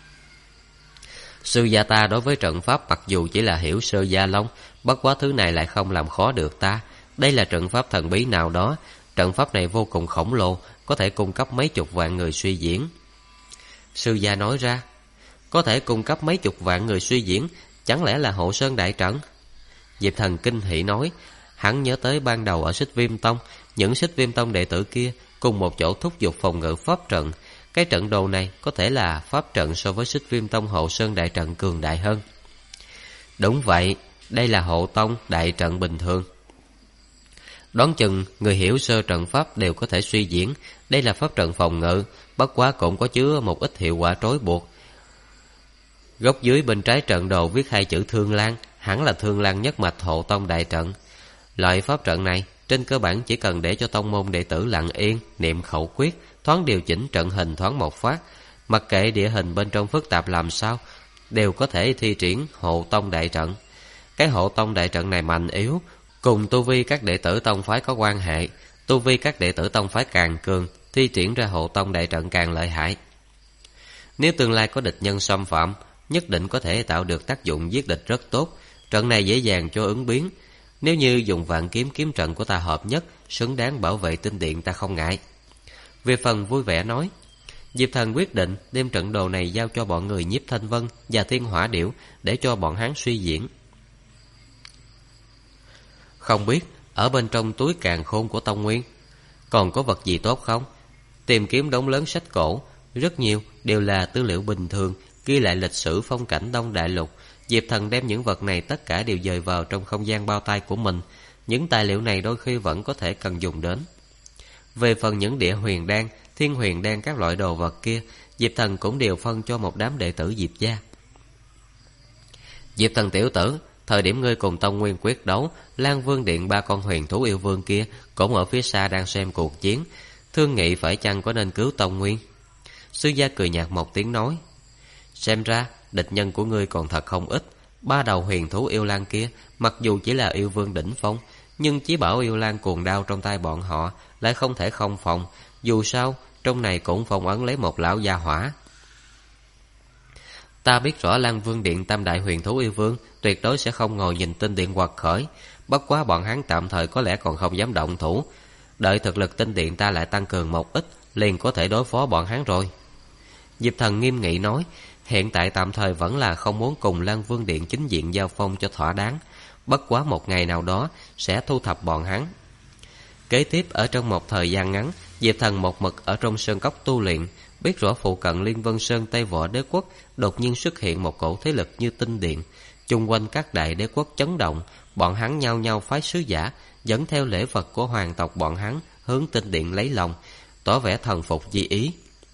S1: Sư gia ta đối với trận pháp mặc dù chỉ là hiểu sơ gia lông, bất quá thứ này lại không làm khó được ta. Đây là trận pháp thần bí nào đó. Trận pháp này vô cùng khổng lồ, có thể cung cấp mấy chục vạn người suy diễn. Sư gia nói ra, có thể cung cấp mấy chục vạn người suy diễn, chẳng lẽ là Hộ Sơn Đại Trận? Diệp Thần kinh hỉ nói. Hắn nhớ tới ban đầu ở Xích Viêm Tông, những Xích Viêm Tông đệ tử kia cùng một chỗ thúc giục phòng ngự pháp trận. Cái trận đồ này có thể là pháp trận so với Xích Viêm Tông Hộ Sơn Đại Trận cường đại hơn. Đúng vậy, đây là Hộ Tông Đại Trận bình thường. Đoán chừng người hiểu sơ trận pháp đều có thể suy diễn. Đây là pháp trận phòng ngự, bất quá cũng có chứa một ít hiệu quả trói buộc. Góc dưới bên trái trận đồ viết 2 chữ Thương Lan, hẳn là Thương Lan nhất mạch Hộ Tông Đại Trận. Loại pháp trận này trên cơ bản chỉ cần để cho tông môn đệ tử lặng yên niệm khẩu quyết, thoáng điều chỉnh trận hình thoáng một phát, mặc kệ địa hình bên trong phức tạp làm sao, đều có thể thi triển Hộ Tông Đại Trận. Cái Hộ Tông Đại Trận này mạnh yếu cùng tu vi các đệ tử tông phái có quan hệ. Tu vi các đệ tử tông phái càng cường, thi triển ra Hộ Tông Đại Trận càng lợi hại. Nếu tương lai có địch nhân xâm phạm, nhất định có thể tạo được tác dụng giết địch rất tốt. Trận này dễ dàng cho ứng biến. Nếu như dùng Vạn Kiếm kiếm trận của ta hợp nhất, xứng đáng bảo vệ tinh điện, ta không ngại. Về phần vui vẻ nói, Diệp Thần quyết định đem trận đồ này giao cho bọn người Nhiếp Thanh Vân và Thiên Hỏa Điểu, để cho bọn hắn suy diễn. Không biết ở bên trong túi càn khôn của Tông Nguyên còn có vật gì tốt không? Tìm kiếm đống lớn sách cổ, rất nhiều đều là tư liệu bình thường, ghi lại lịch sử phong cảnh Đông Đại Lục. Diệp Thần đem những vật này tất cả đều dời vào trong không gian bao tay của mình. Những tài liệu này đôi khi vẫn có thể cần dùng đến. Về phần những địa huyền đan, thiên huyền đan, các loại đồ vật kia, Diệp Thần cũng đều phân cho một đám đệ tử Diệp gia. Diệp Thần tiểu tử, thời điểm ngươi cùng Tông Nguyên quyết đấu, Lan Vương Điện 3 con huyền thú yêu vương kia cũng ở phía xa đang xem cuộc chiến, thương nghị phải chăng có nên cứu Tông Nguyên. Sư gia cười nhạt một tiếng nói, xem ra địch nhân của ngươi còn thật không ít. 3 đầu huyền thú yêu lang kia mặc dù chỉ là yêu vương đỉnh phong, nhưng chí bảo yêu lang cuồng đao trong tay bọn họ lại không thể không phòng. Dù sao trong này cũng phong ấn lấy một lão gia hỏa. Ta biết rõ Lan Vương Điện tam đại huyền thú yêu vương tuyệt đối sẽ không ngồi nhìn tinh điện quật khởi, bất quá bọn hắn tạm thời có lẽ còn không dám động thủ. Đợi thực lực tinh điện ta lại tăng cường một ít, liền có thể đối phó bọn hắn rồi. Diệp Thần nghiêm nghị nói, hiện tại tạm thời vẫn là không muốn cùng Lan Vương Điện chính diện giao phong cho thỏa đáng, bất quá một ngày nào đó sẽ thu thập bọn hắn. Kế tiếp ở trong một thời gian ngắn, Diệp Thần một mực ở trong sơn cốc tu luyện, biết rõ phụ cận Liên Vân Sơn Tây Võ Đế Quốc đột nhiên xuất hiện một cổ thế lực như tinh điện, chung quanh các đại đế quốc chấn động, bọn hắn nhao nhao phái sứ giả dẫn theo lễ vật của hoàng tộc bọn hắn hướng tinh điện lấy lòng, tỏ vẻ thần phục di ý.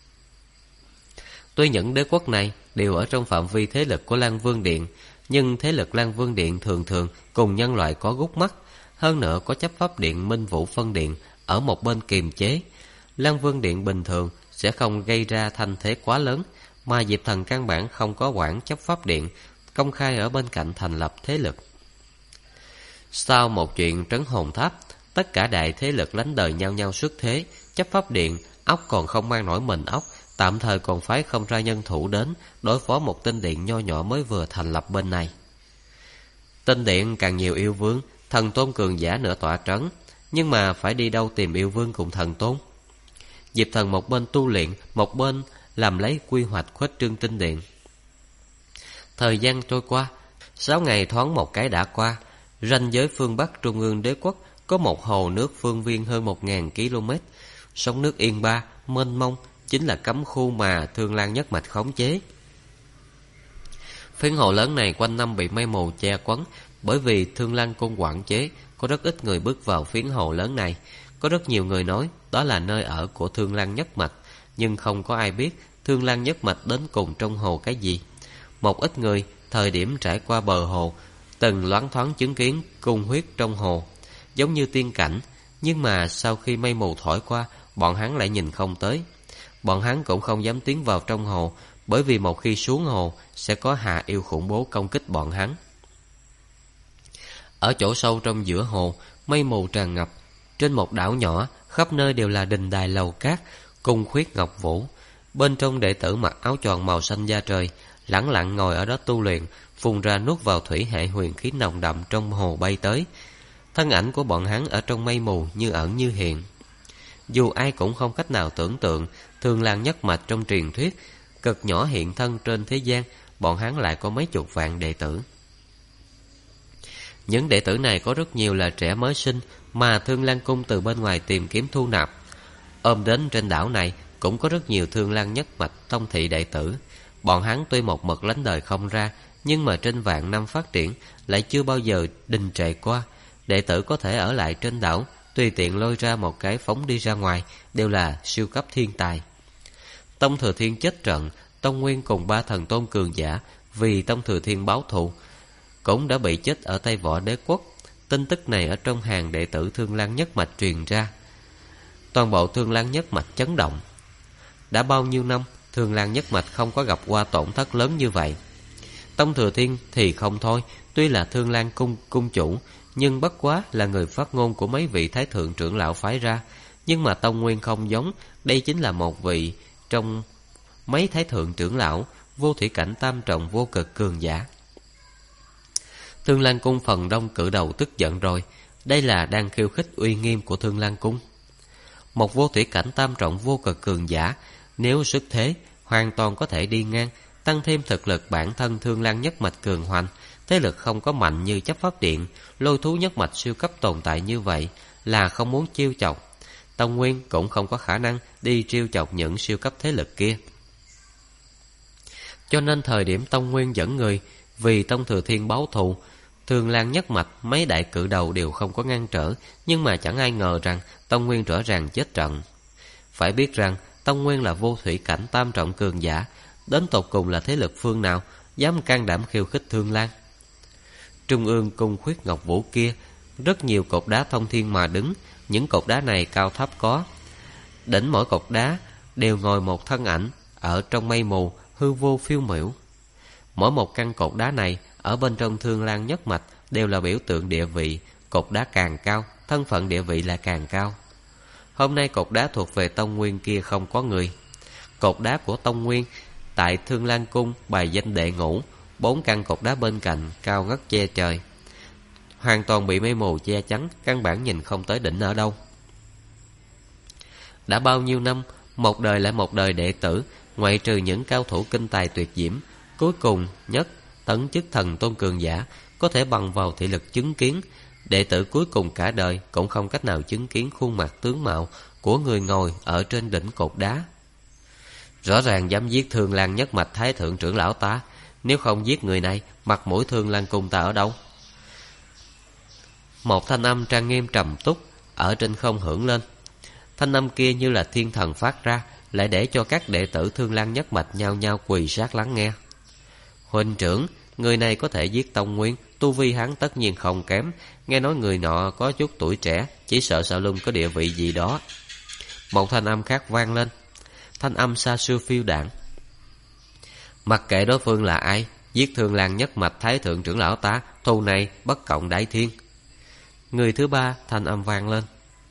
S1: Tuy những đế quốc này đều ở trong phạm vi thế lực của Lan Vương Điện, nhưng thế lực Lan Vương Điện thường thường cùng nhân loại có gút mắt, hơn nữa có chấp pháp điện Minh Vũ Phân Điện ở một bên kiềm chế. Lan Vương Điện bình thường sẽ không gây ra thanh thế quá lớn, mà Diệp Thần căn bản không có quản chấp pháp điện, công khai ở bên cạnh thành lập thế lực. Sau một chuyện trấn hồn tháp, tất cả đại thế lực lánh đời nhau nhau xuất thế. Chấp pháp điện ốc còn không mang nổi mình ốc, tạm thời còn phái không ra nhân thủ đến đối phó một tinh điện nho nhỏ mới vừa thành lập bên này. Tinh điện càng nhiều yêu vương, thần tôn cường giả nữa tọa trấn, nhưng mà phải đi đâu tìm yêu vương cùng thần tôn? Diệp Thần một bên tu luyện, một bên làm lấy quy hoạch khuếch trương tinh điện. Thời gian trôi qua, 6 ngày thoáng một cái đã qua. Ranh giới phương Bắc Trung ương đế quốc có một hồ nước phương viên hơn 1000 km, sóng nước yên ba, mênh mông, chính là cấm khu mà Thương Lan Nhất Mạch khống chế. Phiến hồ lớn này quanh năm bị mây mù che quấn, bởi vì Thương Lan Cung quản chế, có rất ít người bước vào phiến hồ lớn này. Có rất nhiều người nói đó là nơi ở của Thương Lan Nhất Mạch, nhưng không có ai biết Thương Lan Nhất Mạch đến cùng trong hồ cái gì. Một ít người thời điểm trải qua bờ hồ từng loáng thoáng chứng kiến cung huyết trong hồ, giống như tiên cảnh, nhưng mà sau khi mây mù thổi qua, bọn hắn lại nhìn không tới. Bọn hắn cũng không dám tiến vào trong hồ, bởi vì một khi xuống hồ sẽ có hà yêu khủng bố công kích bọn hắn. Ở chỗ sâu trong giữa hồ, mây mù tràn ngập. Trên một đảo nhỏ, khắp nơi đều là đình đài lầu cát, cung khuyết ngọc vũ. Bên trong đệ tử mặc áo choàng màu xanh da trời, lẳng lặng ngồi ở đó tu luyện, phun ra nuốt vào thủy hệ huyền khí nồng đậm trong hồ bay tới. Thân ảnh của bọn hắn ở trong mây mù như ẩn như hiện. Dù ai cũng không cách nào tưởng tượng Thương Lan Nhất Mạch trong truyền thuyết cực nhỏ hiện thân trên thế gian, bọn hắn lại có mấy chục vạn đệ tử. Những đệ tử này có rất nhiều là trẻ mới sinh mà Thương Lan Cung từ bên ngoài tìm kiếm thu nạp. Ôm đến trên đảo này cũng có rất nhiều Thương Lan Nhất Mạch tông thị đệ tử. Bọn hắn tuy một mực lánh đời không ra, nhưng mà trên vạn năm phát triển lại chưa bao giờ đình trệ qua. Đệ tử có thể ở lại trên đảo, tùy tiện lôi ra một cái phóng đi ra ngoài, đều là siêu cấp thiên tài. Tông Thừa Thiên chết trận, Tông Nguyên cùng 3 thần tôn cường giả vì Tông Thừa Thiên báo thù cũng đã bị chết ở tay Võ Đế Quốc. Tin tức này ở trong hàng đệ tử Thương Lan Nhất Mạch truyền ra, toàn bộ Thương Lan Nhất Mạch chấn động. Đã bao nhiêu năm Thương Lan Nhất Mạch không có gặp qua tổn thất lớn như vậy. Tông Thừa Thiên thì không thôi, tuy là Thương Lan Cung cung chủ, nhưng bất quá là người phát ngôn của mấy vị thái thượng trưởng lão phái ra. Nhưng mà Tông Nguyên không giống, đây chính là một vị trong mấy thái thượng trưởng lão, vô thủy cảnh tam trọng vô cực cường giả. Thương Lan Cung phần đông cử đầu tức giận rồi, đây là đang khiêu khích uy nghiêm của Thương Lan Cung. Một vô thủy cảnh tam trọng vô cực cường giả, nếu xuất thế, hoàn toàn có thể đi ngang, tăng thêm thực lực bản thân Thương Lan Nhất Mạch cường hoành. Thế lực không có mạnh như chấp pháp điện, lôi thú nhất mạch siêu cấp tồn tại như vậy là không muốn chiêu chọc. Tông Nguyên cũng không có khả năng đi trêu chọc những siêu cấp thế lực kia. Cho nên thời điểm Tông Nguyên dẫn người vì Tông Thừa Thiên báo thù, Thương Lan Nhất Mạch mấy đại cự đầu đều không có ngăn trở, nhưng mà chẳng ai ngờ rằng Tông Nguyên rõ ràng chết trận. Phải biết rằng Tông Nguyên là vô thủy cảnh tam trọng cường giả, đến tột cùng là thế lực phương nào dám can đảm khiêu khích Thương Lan. Trung ương cung khuyết ngọc vũ kia, rất nhiều cột đá thông thiên mà đứng, những cột đá này cao thấp có. Đỉnh mỗi cột đá đều ngồi một thân ảnh ở trong mây mù, hư vô phiêu miểu. Mỗi một căn cột đá này ở bên trong Thương Lan Nhất Mạch đều là biểu tượng địa vị, cột đá càng cao, thân phận địa vị là càng cao. Hôm nay cột đá thuộc về Tông Nguyên kia không có người. Cột đá của Tông Nguyên tại Thương Lan Cung bài danh đệ ngũ, 4 căn cột đá bên cạnh cao ngất che trời, hoàn toàn bị mây mù che chắn, căn bản nhìn không tới đỉnh ở đâu. Đã bao nhiêu năm, một đời lại một đời đệ tử, ngoại trừ những cao thủ kinh tài tuyệt diễm, cuối cùng nhất tấn chức thần tôn cường giả có thể bằng vào thị lực chứng kiến. Đệ tử cuối cùng cả đời cũng không cách nào chứng kiến khuôn mặt tướng mạo của người ngồi ở trên đỉnh cột đá. Rõ ràng dám giết Thương Lan Nhất Mạch thái thượng trưởng lão ta, nếu không giết người này, mặt mũi Thương Lan Cung ta ở đâu? Một thanh âm trang nghiêm trầm túc ở trên không hưởng lên. Thanh âm kia như là thiên thần phát ra, lại để cho các đệ tử Thương Lan nhất mạch nhao nhao quỳ sát lắng nghe. Huynh trưởng, người này có thể giết Tông Nguyên, tu vi hắn tất nhiên không kém. Nghe nói người nọ có chút tuổi trẻ, chỉ sợ sau lưng có địa vị gì đó. Một thanh âm khác vang lên, thanh âm xa xưa phiêu đãng. Mặc kệ đối phương là ai, giết Thương Lan nhất mạch thái thượng trưởng lão ta, thù này bất cộng đại thiên. Người thứ ba thanh âm vang lên.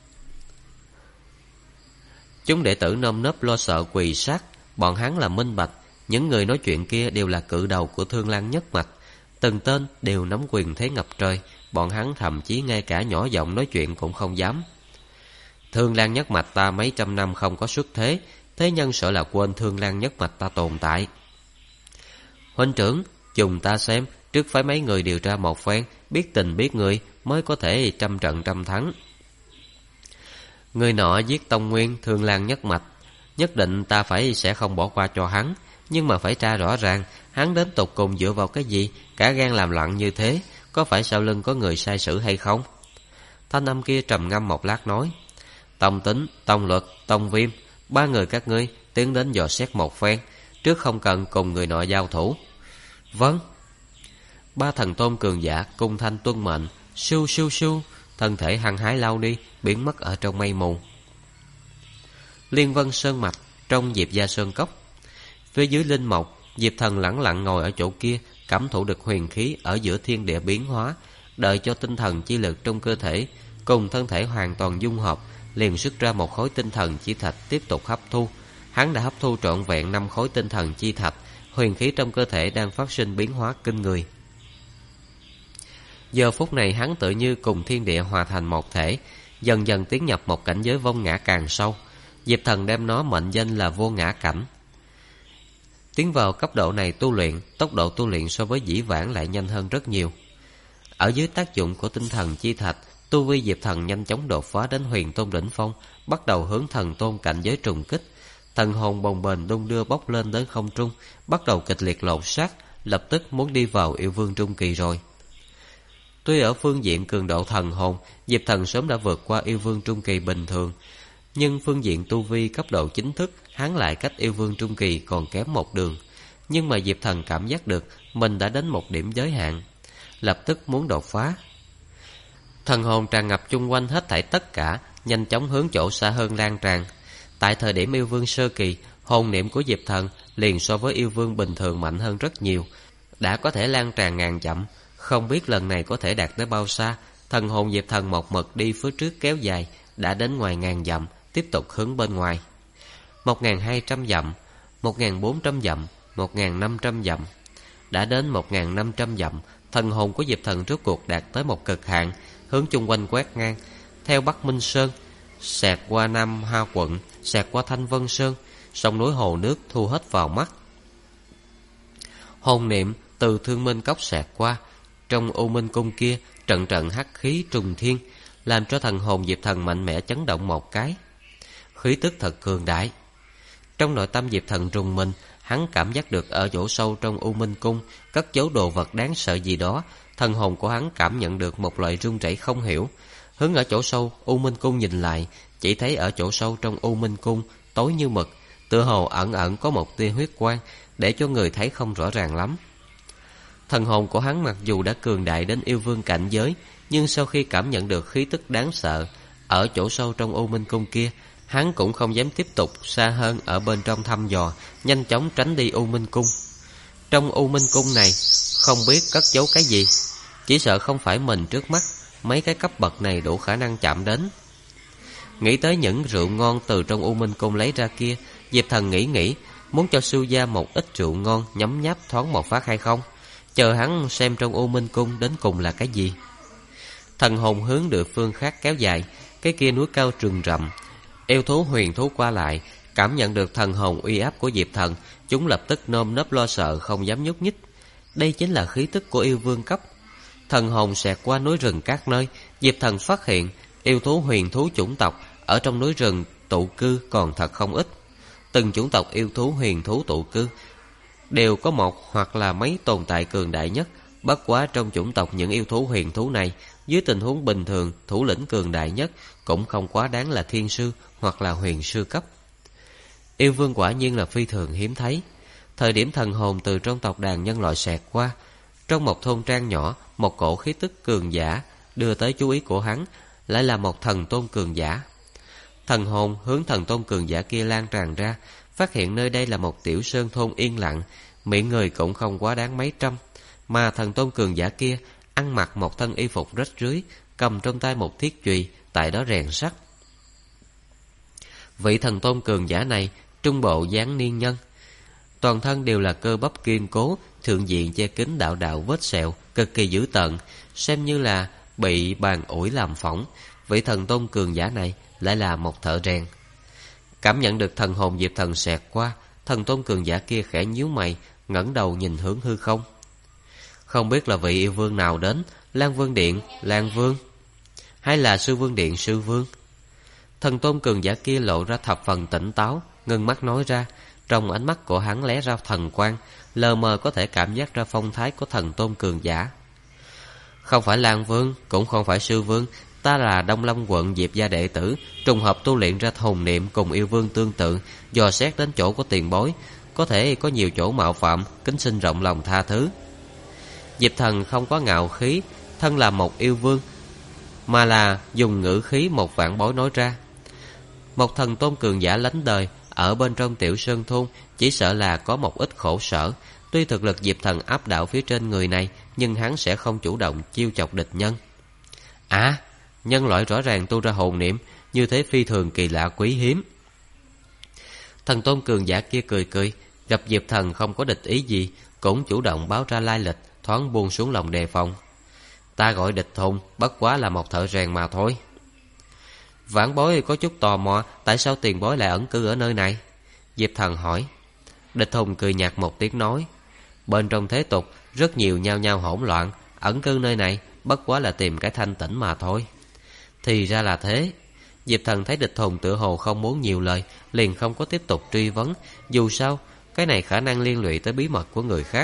S1: Chúng đệ tử nơm nớp lo sợ quỳ sát. Bọn hắn là minh bạch, những người nói chuyện kia đều là cự đầu của Thương Lan nhất mạch, từng tên đều nắm quyền thế ngập trời. Bọn hắn thậm chí ngay cả nhỏ giọng nói chuyện cũng không dám. Thương Lan nhất mạch ta mấy trăm năm không có xuất thế, thế nhân sợ là quên Thương Lan nhất mạch ta tồn tại. Huynh trưởng, dùng ta xem, trước phải mấy người điều tra một phen, biết tình biết người mới có thể trăm trận trăm thắng. Người nọ giết Tông Nguyên, Thương Lan nhất mạch, nhất định ta sẽ không bỏ qua cho hắn. Nhưng mà phải tra rõ ràng, hắn đến tột cùng dựa vào cái gì, cả gan làm loạn như thế, có phải sau lưng có người sai sử hay không? Thanh âm kia trầm ngâm một lát nói, Tông Tính, Tông Luật, Tông Viêm, ba người các ngươi tiến đến dò xét một phen, trước không cần cùng người nọ giao thủ. Vâng. Ba thần tôn cường giả cung thanh tuân mệnh, siêu siêu siêu, thân thể hăng hái lao đi, biến mất ở trong mây mù. Liên Vân Sơn Mạch, trong Diệp Gia Sơn Cốc. Phía dưới linh mộc, Diệp Thần lẳng lặng ngồi ở chỗ kia, cảm thụ được huyền khí ở giữa thiên địa biến hóa, đợi cho tinh thần chi lực trong cơ thể cùng thân thể hoàn toàn dung hợp, liền xuất ra một khối tinh thần chi thạch tiếp tục hấp thu. Hắn đã hấp thu trọn vẹn 5 khối tinh thần chi thạch, huyền khí trong cơ thể đang phát sinh biến hóa kinh người. Giờ phút này hắn tự như cùng thiên địa hòa thành một thể, dần dần tiến nhập một cảnh giới vong ngã càng sâu. Diệp Thần đem nó mệnh danh là vô ngã cảnh. Tiến vào cấp độ này tu luyện, tốc độ tu luyện so với dĩ vãng lại nhanh hơn rất nhiều. Ở dưới tác dụng của tinh thần chi thạch, tu vi Diệp Thần nhanh chóng đột phá đến huyền tôn đỉnh phong, bắt đầu hướng thần tôn cảnh giới trùng kích. Thần hồn bồng bềnh đung đưa bốc lên đến không trung, bắt đầu kịch liệt lột xác, lập tức muốn đi vào yêu vương trung kỳ rồi. Tuy ở phương diện cường độ thần hồn, Diệp Thần sớm đã vượt qua yêu vương trung kỳ bình thường, nhưng phương diện tu vi cấp độ chính thức, hắn lại cách yêu vương trung kỳ còn kém một đường. Nhưng mà Diệp Thần cảm giác được mình đã đến một điểm giới hạn, lập tức muốn đột phá. Thần hồn tràn ngập chung quanh hết thảy tất cả, nhanh chóng hướng chỗ xa hơn lan tràn. Tại thời điểm yêu vương sơ kỳ, hồn niệm của Diệp Thần liền so với yêu vương bình thường mạnh hơn rất nhiều, đã có thể lan tràn ngàn dặm. Không biết lần này có thể đạt tới bao xa. Thần hồn Diệp Thần một mực đi phía trước kéo dài, đã đến ngoài ngàn dặm, tiếp tục hướng bên ngoài. 1.200 dặm, 1.400 dặm, 1.500 dặm. Đã đến 1.500 dặm, thần hồn của Diệp Thần rốt cuộc đạt tới một cực hạn, hướng chung quanh quét ngang, theo Bắc Minh Sơn, xẹt qua Nam Hoa Quận, xẹt qua Thanh Vân Sơn, sông núi hồ nước thu hết vào mắt. Hồn niệm từ Thương Minh Cốc xẹt qua, trong U Minh Cung kia trận trận hắc khí trùng thiên, làm cho thần hồn Diệp Thần mạnh mẽ chấn động một cái. Khí tức thật cường đại. Trong nội tâm Diệp Thần rùng mình, hắn cảm giác được ở chỗ sâu trong U Minh Cung cất giấu đồ vật đáng sợ gì đó. Thần hồn của hắn cảm nhận được một loại run rẩy không hiểu. Hướng ở chỗ sâu U Minh Cung nhìn lại, chỉ thấy ở chỗ sâu trong U Minh Cung tối như mực, tựa hồ ẩn ẩn có một tia huyết quang, để cho người thấy không rõ ràng lắm. Thần hồn của hắn mặc dù đã cường đại đến yêu vương cảnh giới, nhưng sau khi cảm nhận được khí tức đáng sợ ở chỗ sâu trong U Minh Cung kia, hắn cũng không dám tiếp tục xa hơn ở bên trong thăm dò, nhanh chóng tránh đi U Minh Cung. Trong U Minh Cung này không biết cất giấu cái gì, chỉ sợ không phải mình trước mắt mấy cái cấp bậc này đủ khả năng chạm đến. Nghĩ tới những rượu ngon từ trong U Minh Cung lấy ra kia, Diệp Thần nghĩ muốn cho Sư Gia một ít rượu ngon nhấm nháp thoáng một phát hay không, chờ hắn xem trong U Minh Cung đến cùng là cái gì. Thần hồn hướng địa phương khác kéo dài, cái kia núi cao rừng rậm, yêu thú huyền thú qua lại, cảm nhận được thần hồn uy áp của Diệp Thần, chúng lập tức nơm nớp lo sợ không dám nhúc nhích. Đây chính là khí tức của yêu vương cấp. Thần hồn xẹt qua núi rừng các nơi, Diệp Thần phát hiện yêu thú huyền thú chủng tộc ở trong núi rừng tụ cư còn thật không ít. Từng chủng tộc yêu thú huyền thú tụ cư đều có một hoặc là mấy tồn tại cường đại nhất, Bất quá trong chủng tộc những yêu thú huyền thú này, dưới tình huống bình thường, thủ lĩnh cường đại nhất cũng không quá đáng là thiên sư hoặc là huyền sư cấp. Yêu vương quả nhiên là phi thường hiếm thấy. Thời điểm thần hồn từ trong tộc đàn nhân loại xẹt qua, trong một thôn trang nhỏ, một cổ khí tức cường giả đưa tới chú ý của hắn, lại là một thần tôn cường giả. Thần hồn hướng thần tôn cường giả kia lan tràn ra, phát hiện nơi đây là một tiểu sơn thôn yên lặng, miệng người cũng không quá đáng mấy trăm, mà thần tôn cường giả kia ăn mặc một thân y phục rách rưới, cầm trong tay một thiết chùy, tại đó rèn sắt. Vị thần tôn cường giả này trung bộ dáng niên nhân, toàn thân đều là cơ bắp kiên cố, thượng diện che kín đạo đạo vết sẹo, cực kỳ dữ tợn, xem như là bị bàn ủi làm phỏng. Vị thần tôn cường giả này lại là một thợ rèn. Cảm nhận được thần hồn Diệp Thần xẹt qua, thần tôn cường giả kia khẽ nhíu mày, ngẩng đầu nhìn hướng hư không. Không biết là vị yêu vương nào đến, Lan Vương Điện, Lan Vương, hay là Sư Vương Điện, Sư Vương. Thần tôn cường giả kia lộ ra thập phần tỉnh táo, ngưng mắt nói ra. Trong ánh mắt của hắn lóe ra thần quang, lờ mờ có thể cảm giác ra phong thái của thần tôn cường giả. Không phải Lan Vương, cũng không phải Sư Vương, ta là Đông Lâm quận Diệp gia đệ tử, trùng hợp tu luyện ra hồn niệm cùng yêu vương tương tự, dò xét đến chỗ của tiền bối, có thể có nhiều chỗ mạo phạm, kính xin rộng lòng tha thứ. Diệp Thần không có ngạo khí, thân là một yêu vương, mà là dùng ngữ khí một vạn bối nói ra. Một thần tôn cường giả lánh đời ở bên trong tiểu sơn thôn, chỉ sợ là có một ít khổ sở. Tuy thực lực Diệp Thần áp đảo phía trên người này, nhưng hắn sẽ không chủ động chiêu chọc địch nhân. Nhân loại rõ ràng tu ra hồn niệm, như thế phi thường kỳ lạ quý hiếm. Thần tôn cường giả kia cười cười, gặp Diệp Thần không có địch ý gì, cũng chủ động báo ra lai lịch, thoáng buông xuống lòng đề phòng. Ta gọi Địch Thùng, bất quá là một thợ rèn mà thôi. Vãn bối có chút tò mò, tại sao tiền bối lại ẩn cư ở nơi này? Diệp Thần hỏi. Địch Thùng cười nhạt một tiếng nói, bên trong thế tục rất nhiều nhao nhao hỗn loạn, ẩn cư nơi này bất quá là tìm cái thanh tĩnh mà thôi. Thì ra là thế. Diệp Thần thấy Địch Thùng tựa hồ không muốn nhiều lời, liền không có tiếp tục truy vấn. Dù sao cái này khả năng liên lụy tới bí mật của người khác.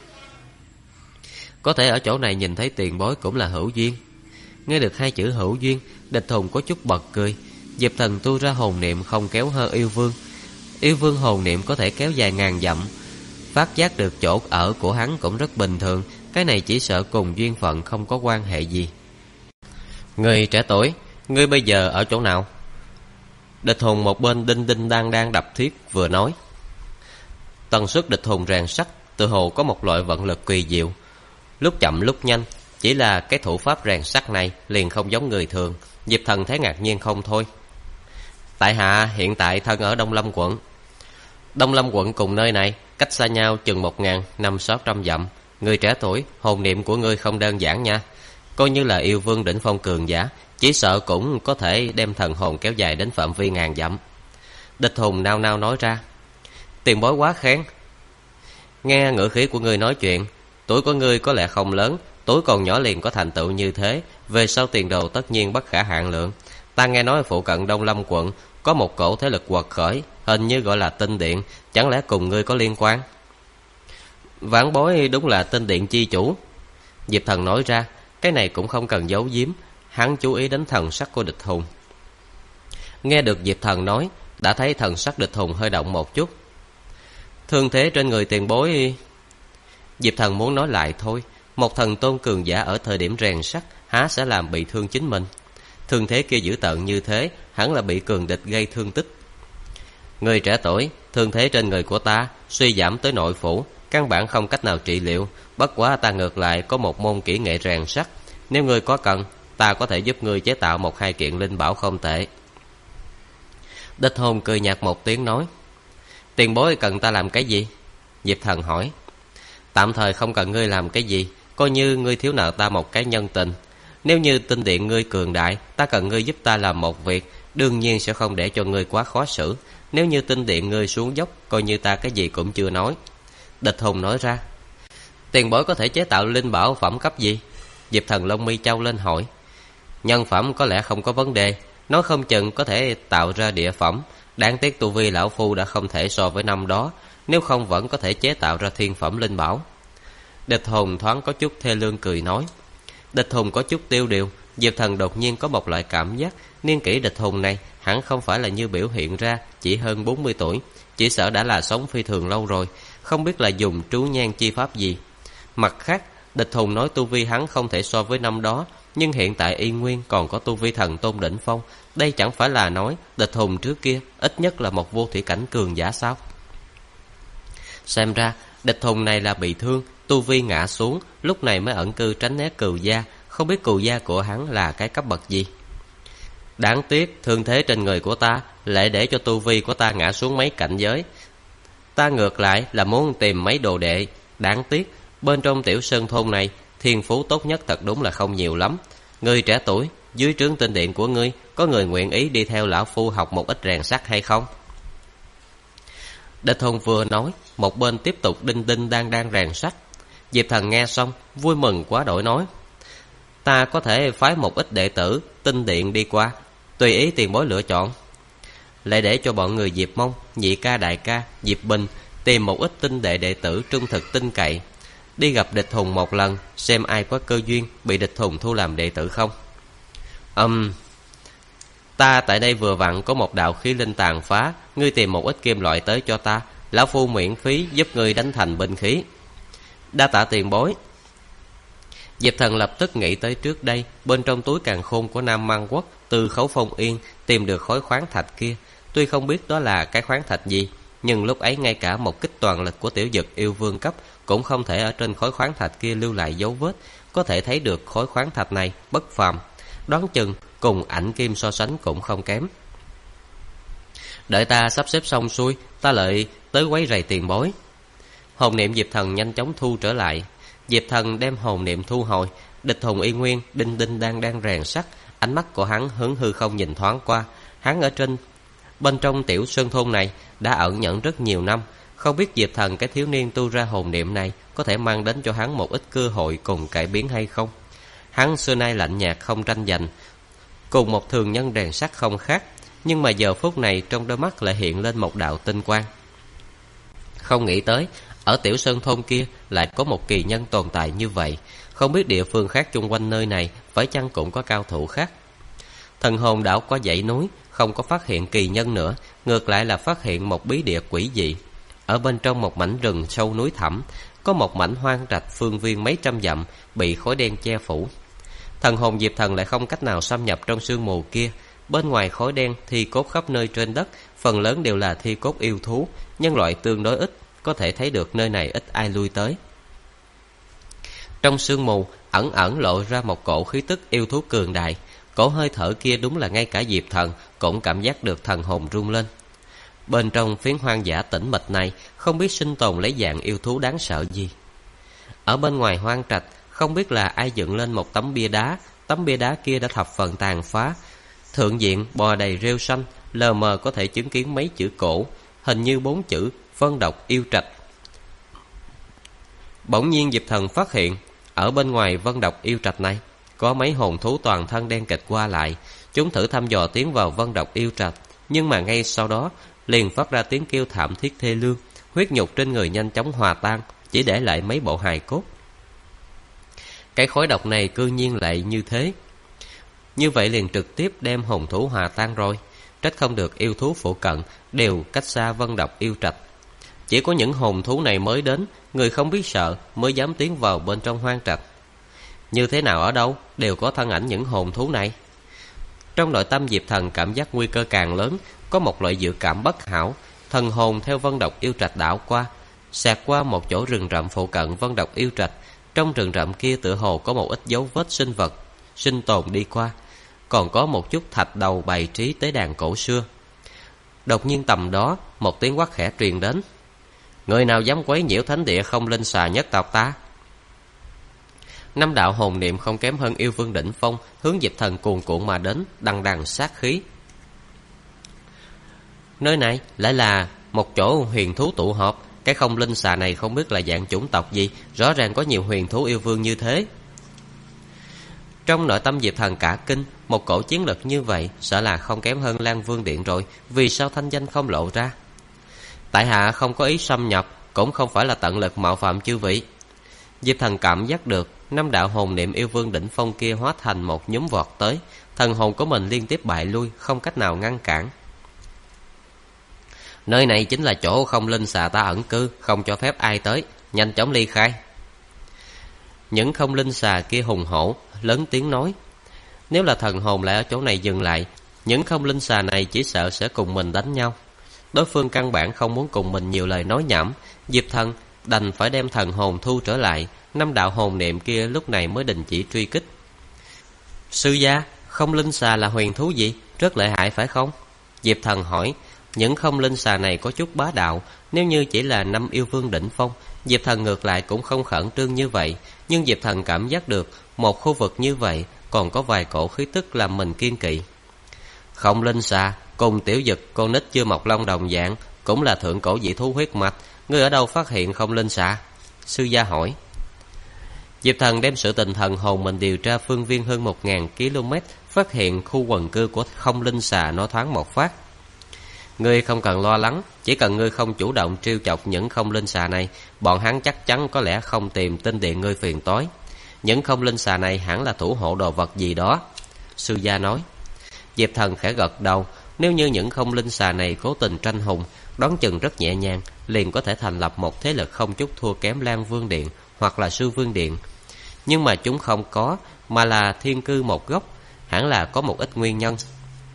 S1: Có thể ở chỗ này nhìn thấy tiền bối cũng là hữu duyên. Nghe được hai chữ hữu duyên, Địch Thùng có chút bật cười. Diệp Thần tu ra hồn niệm không kéo hơn yêu vương. Yêu vương hồn niệm có thể kéo dài ngàn dặm, phát giác được chỗ ở của hắn cũng rất bình thường. Cái này chỉ sợ cùng duyên phận không có quan hệ gì. Người trẻ tuổi, ngươi bây giờ ở chỗ nào? Địch Thùng một bên đinh đinh đang đập thiết vừa nói. Tần suất Địch Thùng rèn sắt tự hồ có một loại vận lực kỳ diệu, lúc chậm lúc nhanh. Chỉ là cái thủ pháp rèn sắt này liền không giống người thường. Diệp Thần thấy ngạc nhiên không thôi. Tại hạ hiện tại thân ở Đông Lâm quận. Đông Lâm quận cùng nơi này cách xa nhau chừng 1.500-600 dặm. Người trẻ tuổi, hồn niệm của ngươi không đơn giản nha. Coi như là yêu vương đỉnh phong cường giả, chỉ sợ cũng có thể đem thần hồn kéo dài đến phạm vi ngàn dặm. Địch Hùng nao nao nói ra. Tiền bối quá khen. Nghe ngữ khí của ngươi nói chuyện, tuổi của ngươi có lẽ không lớn, tuổi còn nhỏ liền có thành tựu như thế, về sau tiền đồ tất nhiên bất khả hạn lượng. Ta nghe nói phụ cận Đông Lâm quận có một cổ thế lực quật khởi, hình như gọi là Tinh Điện, chẳng lẽ cùng ngươi có liên quan? Vãn bối đúng là Tinh Điện chi chủ. Diệp Thần nói ra, cái này cũng không cần giấu giếm. Hắn chú ý đến thần sắc của Địch Hùng. Nghe được Diệp Thần nói, đã thấy thần sắc Địch Hùng hơi động một chút. Thương thế trên người tiền bối... Diệp Thần muốn nói lại thôi. Một thần tôn cường giả ở thời điểm rèn sắt há sẽ làm bị thương chính mình? Thương thế kia dữ tợn như thế, hẳn là bị cường địch gây thương tích. Người trẻ tuổi, thương thế trên người của ta suy giảm tới nội phủ, căn bản không cách nào trị liệu. Bất quá ta ngược lại có một môn kỹ nghệ rèn sắt, nếu ngươi có cần, ta có thể giúp ngươi chế tạo 1-2 kiện linh bảo không tệ. Địch Hồn cười nhạt một tiếng nói. Tiền bối cần ta làm cái gì? Diệp Thần hỏi. Tạm thời không cần ngươi làm cái gì, coi như ngươi thiếu nợ ta một cái nhân tình. Nếu như Tinh Điện ngươi cường đại, ta cần ngươi giúp ta làm một việc, đương nhiên sẽ không để cho ngươi quá khó xử. Nếu như Tinh Điện ngươi xuống dốc, coi như ta cái gì cũng chưa nói. Địch Hùng nói ra. Tiền bối có thể chế tạo linh bảo phẩm cấp gì? Diệp Thần lông mi chau lên hỏi. Nhân phẩm có lẽ không có vấn đề, nói không chừng có thể tạo ra địa phẩm. Đáng tiếc tu vi lão phu đã không thể so với năm đó, nếu không vẫn có thể chế tạo ra thiên phẩm linh bảo. Địch Hùng thoáng có chút thê lương cười nói. Địch Hùng có chút tiêu điều. Diệp Thần đột nhiên có một loại cảm giác niên kỷ Địch Hùng này hẳn không phải là như biểu hiện ra, chỉ hơn 40 tuổi, chỉ sợ đã là sống phi thường lâu rồi, không biết là dùng trú nhang chi pháp gì. Mặt khác, Địch Hùng nói tu vi hắn không thể so với năm đó, nhưng hiện tại y nguyên còn có tu vi thần tôn đỉnh phong. Đây chẳng phải là nói Địch Hùng trước kia ít nhất là một vô thủy cảnh cường giả sao? Xem ra Địch Hùng này là bị thương, tu vi ngã xuống, lúc này mới ẩn cư tránh né cừu gia. Không biết cừu gia của hắn là cái cấp bậc gì. Đáng tiếc thương thế trên người của ta lại để cho tu vi của ta ngã xuống mấy cảnh giới. Ta ngược lại là muốn tìm mấy đồ đệ. Đáng tiếc bên trong tiểu sơn thôn này thiên phú tốt nhất thật đúng là không nhiều lắm. Ngươi trẻ tuổi, dưới trướng tinh điện của ngươi có người nguyện ý đi theo lão phu học một ít rèn sắt hay không? Địch Hùng vừa nói, một bên tiếp tục đinh đinh đang rèn sắt. Diệp Thần nghe xong vui mừng quá đổi nói, ta có thể phái một ít đệ tử tinh điện đi qua, tùy ý tiền bối lựa chọn. Lại để cho bọn người Diệp Mông, Nhị ca, Đại ca, Diệp Bình tìm một ít tinh đệ đệ tử trung thực tin cậy, đi gặp Địch Hùng một lần, xem ai có cơ duyên bị Địch Hùng thu làm đệ tử không. Ta tại đây vừa vặn có một đạo khí linh tàn phá, ngươi tìm một ít kim loại tới cho ta, lão phu miễn phí giúp ngươi đánh thành binh khí. Đa tạ tiền bối. Diệp Thần lập tức nghĩ tới trước đây bên trong túi càn khôn của Nam Mang Quốc từ Khấu Phong Yên tìm được khối khoáng thạch kia. Tuy không biết đó là cái khoáng thạch gì, nhưng lúc ấy ngay cả một kích toàn lực của tiểu dực yêu vương cấp cũng không thể ở trên khối khoáng thạch kia lưu lại dấu vết, có thể thấy được khối khoáng thạch này bất phàm, đoán chừng cùng ảnh kim so sánh cũng không kém. Đợi ta sắp xếp xong xuôi, ta lại tới quấy rầy tiền bối. Hồn niệm Diệp Thần nhanh chóng thu trở lại. Diệp Thần đem hồn niệm thu hồi. Địch Hùng y nguyên đinh đinh đang rèn sắt. Ánh mắt của hắn hướng hư không nhìn thoáng qua. Hắn ở bên trong tiểu sơn thôn này đã ẩn nhẫn rất nhiều năm, không biết Diệp Thần cái thiếu niên tu ra hồn niệm này có thể mang đến cho hắn một ít cơ hội cùng cải biến hay không. Hắn xưa nay lạnh nhạt không tranh giành, cùng một thường nhân rèn sắt không khác, nhưng mà giờ phút này trong đôi mắt lại hiện lên một đạo tinh quang. Không nghĩ tới ở tiểu sơn thôn kia lại có một kỳ nhân tồn tại như vậy, không biết địa phương khác chung quanh nơi này phải chăng cũng có cao thủ khác. Thần hồn đảo qua dãy núi, không có phát hiện kỳ nhân nữa, ngược lại là phát hiện một bí địa quỷ dị. Ở bên trong một mảnh rừng sâu núi thẳm, có một mảnh hoang trạch phương viên mấy trăm dặm bị khói đen che phủ. Thần hồn Diệp Thần lại không cách nào xâm nhập trong sương mù kia. Bên ngoài khói đen thi cốt khắp nơi trên đất, phần lớn đều là thi cốt yêu thú, nhân loại tương đối ít, có thể thấy được nơi này ít ai lui tới. Trong sương mù ẩn ẩn lộ ra một cổ khí tức yêu thú cường đại. Cổ hơi thở kia đúng là ngay cả Diệp Thần cũng cảm giác được thần hồn rung lên. Bên trong phiến hoang dã tĩnh mịch này không biết sinh tồn lấy dạng yêu thú đáng sợ gì. Ở bên ngoài hoang trạch không biết là ai dựng lên một tấm bia đá. Tấm bia đá kia đã thập phần tàn phá, thượng diện bò đầy rêu xanh, lờ mờ có thể chứng kiến mấy chữ cổ, hình như 4 chữ Vân Độc Yêu Trạch. Bỗng nhiên Diệp Thần phát hiện ở bên ngoài Vân Độc Yêu Trạch này có mấy hồn thú toàn thân đen kịt qua lại. Chúng thử thăm dò tiến vào Vân Độc Yêu Trạch, nhưng mà ngay sau đó liền phát ra tiếng kêu thảm thiết thê lương. Huyết nhục trên người nhanh chóng hòa tan, chỉ để lại mấy bộ hài cốt. Cái khói độc này cư nhiên lại như thế, như vậy liền trực tiếp đem hồn thú hòa tan rồi. Trách không được yêu thú phụ cận đều cách xa Vân Độc Yêu Trạch. Chỉ có những hồn thú này mới đến, người không biết sợ mới dám tiến vào bên trong hoang trạch. Như thế nào ở đâu đều có thân ảnh những hồn thú này. Trong nội tâm Diệp Thần cảm giác nguy cơ càng lớn, có một loại dự cảm bất hảo. Thần hồn theo Vân Độc Yêu Trạch đảo qua, xẹt qua một chỗ rừng rậm phụ cận Vân Độc Yêu Trạch. Trong rừng rậm kia tựa hồ có một ít dấu vết sinh vật sinh tồn đi qua, còn có một chút thạch đầu bày trí tế đàn cổ xưa. Đột nhiên tầm đó một tiếng quát khẽ truyền đến: người nào dám quấy nhiễu thánh địa không linh xà nhất tộc ta? 5 đạo hồn niệm không kém hơn yêu vương đỉnh phong hướng Diệp Thần cuồn cuộn mà đến, đằng đằng sát khí. Nơi này lại là một chỗ huyền thú tụ họp. Cái không linh xà này không biết là dạng chủng tộc gì, rõ ràng có nhiều huyền thú yêu vương như thế. Trong nội tâm Diệp Thần cả kinh, một cổ chiến lực như vậy sợ là không kém hơn Lan Vương Điện rồi. Vì sao thanh danh không lộ ra? Tại hạ không có ý xâm nhập, cũng không phải là tận lực mạo phạm chư vị. Diệp Thần cảm giác được 5 đạo hồn niệm yêu vương đỉnh phong kia hóa thành một nhóm vọt tới. Thần hồn của mình liên tiếp bại lui, không cách nào ngăn cản. Nơi này chính là chỗ không linh xà ta ẩn cư, không cho phép ai tới, nhanh chóng ly khai. Những không linh xà kia hùng hổ, lớn tiếng nói. Nếu là thần hồn lại ở chỗ này dừng lại, những không linh xà này chỉ sợ sẽ cùng mình đánh nhau. Đối phương căn bản không muốn cùng mình nhiều lời nói nhảm. Diệp Thần đành phải đem thần hồn thu trở lại. 5 đạo hồn niệm kia lúc này mới đình chỉ truy kích. Sư gia, không linh xà là huyền thú gì? Rất lợi hại phải không? Diệp Thần hỏi. Những không linh xà này có chút bá đạo. Nếu như chỉ là 5 yêu vương đỉnh phong, Diệp Thần ngược lại cũng không khẩn trương như vậy. Nhưng Diệp Thần cảm giác được một khu vực như vậy còn có vài cổ khí tức làm mình kiên kỵ. Không linh xà cùng tiểu dực con nít chưa mọc lông đồng dạng, cũng là thượng cổ dị thú huyết mạch. Ngươi ở đâu phát hiện không linh xà? Sư gia hỏi. Diệp Thần đem sự tình thần hồn mình điều tra phương viên hơn 1000 km, phát hiện khu quần cư của không linh xà nó thoáng một phát. Ngươi không cần lo lắng, chỉ cần ngươi không chủ động trêu chọc những không linh xà này, bọn hắn chắc chắn có lẽ không tìm tinh điện ngươi phiền toái. Những không linh xà này hẳn là thủ hộ đồ vật gì đó, sư gia nói. Diệp Thần khẽ gật đầu. Nếu như những không linh xà này cố tình tranh hùng, đoán chừng rất nhẹ nhàng liền có thể thành lập một thế lực không chút thua kém Lan Vương Điện hoặc là Sư Vương Điện. Nhưng mà chúng không có, mà là thiên cư một góc, hẳn là có một ít nguyên nhân.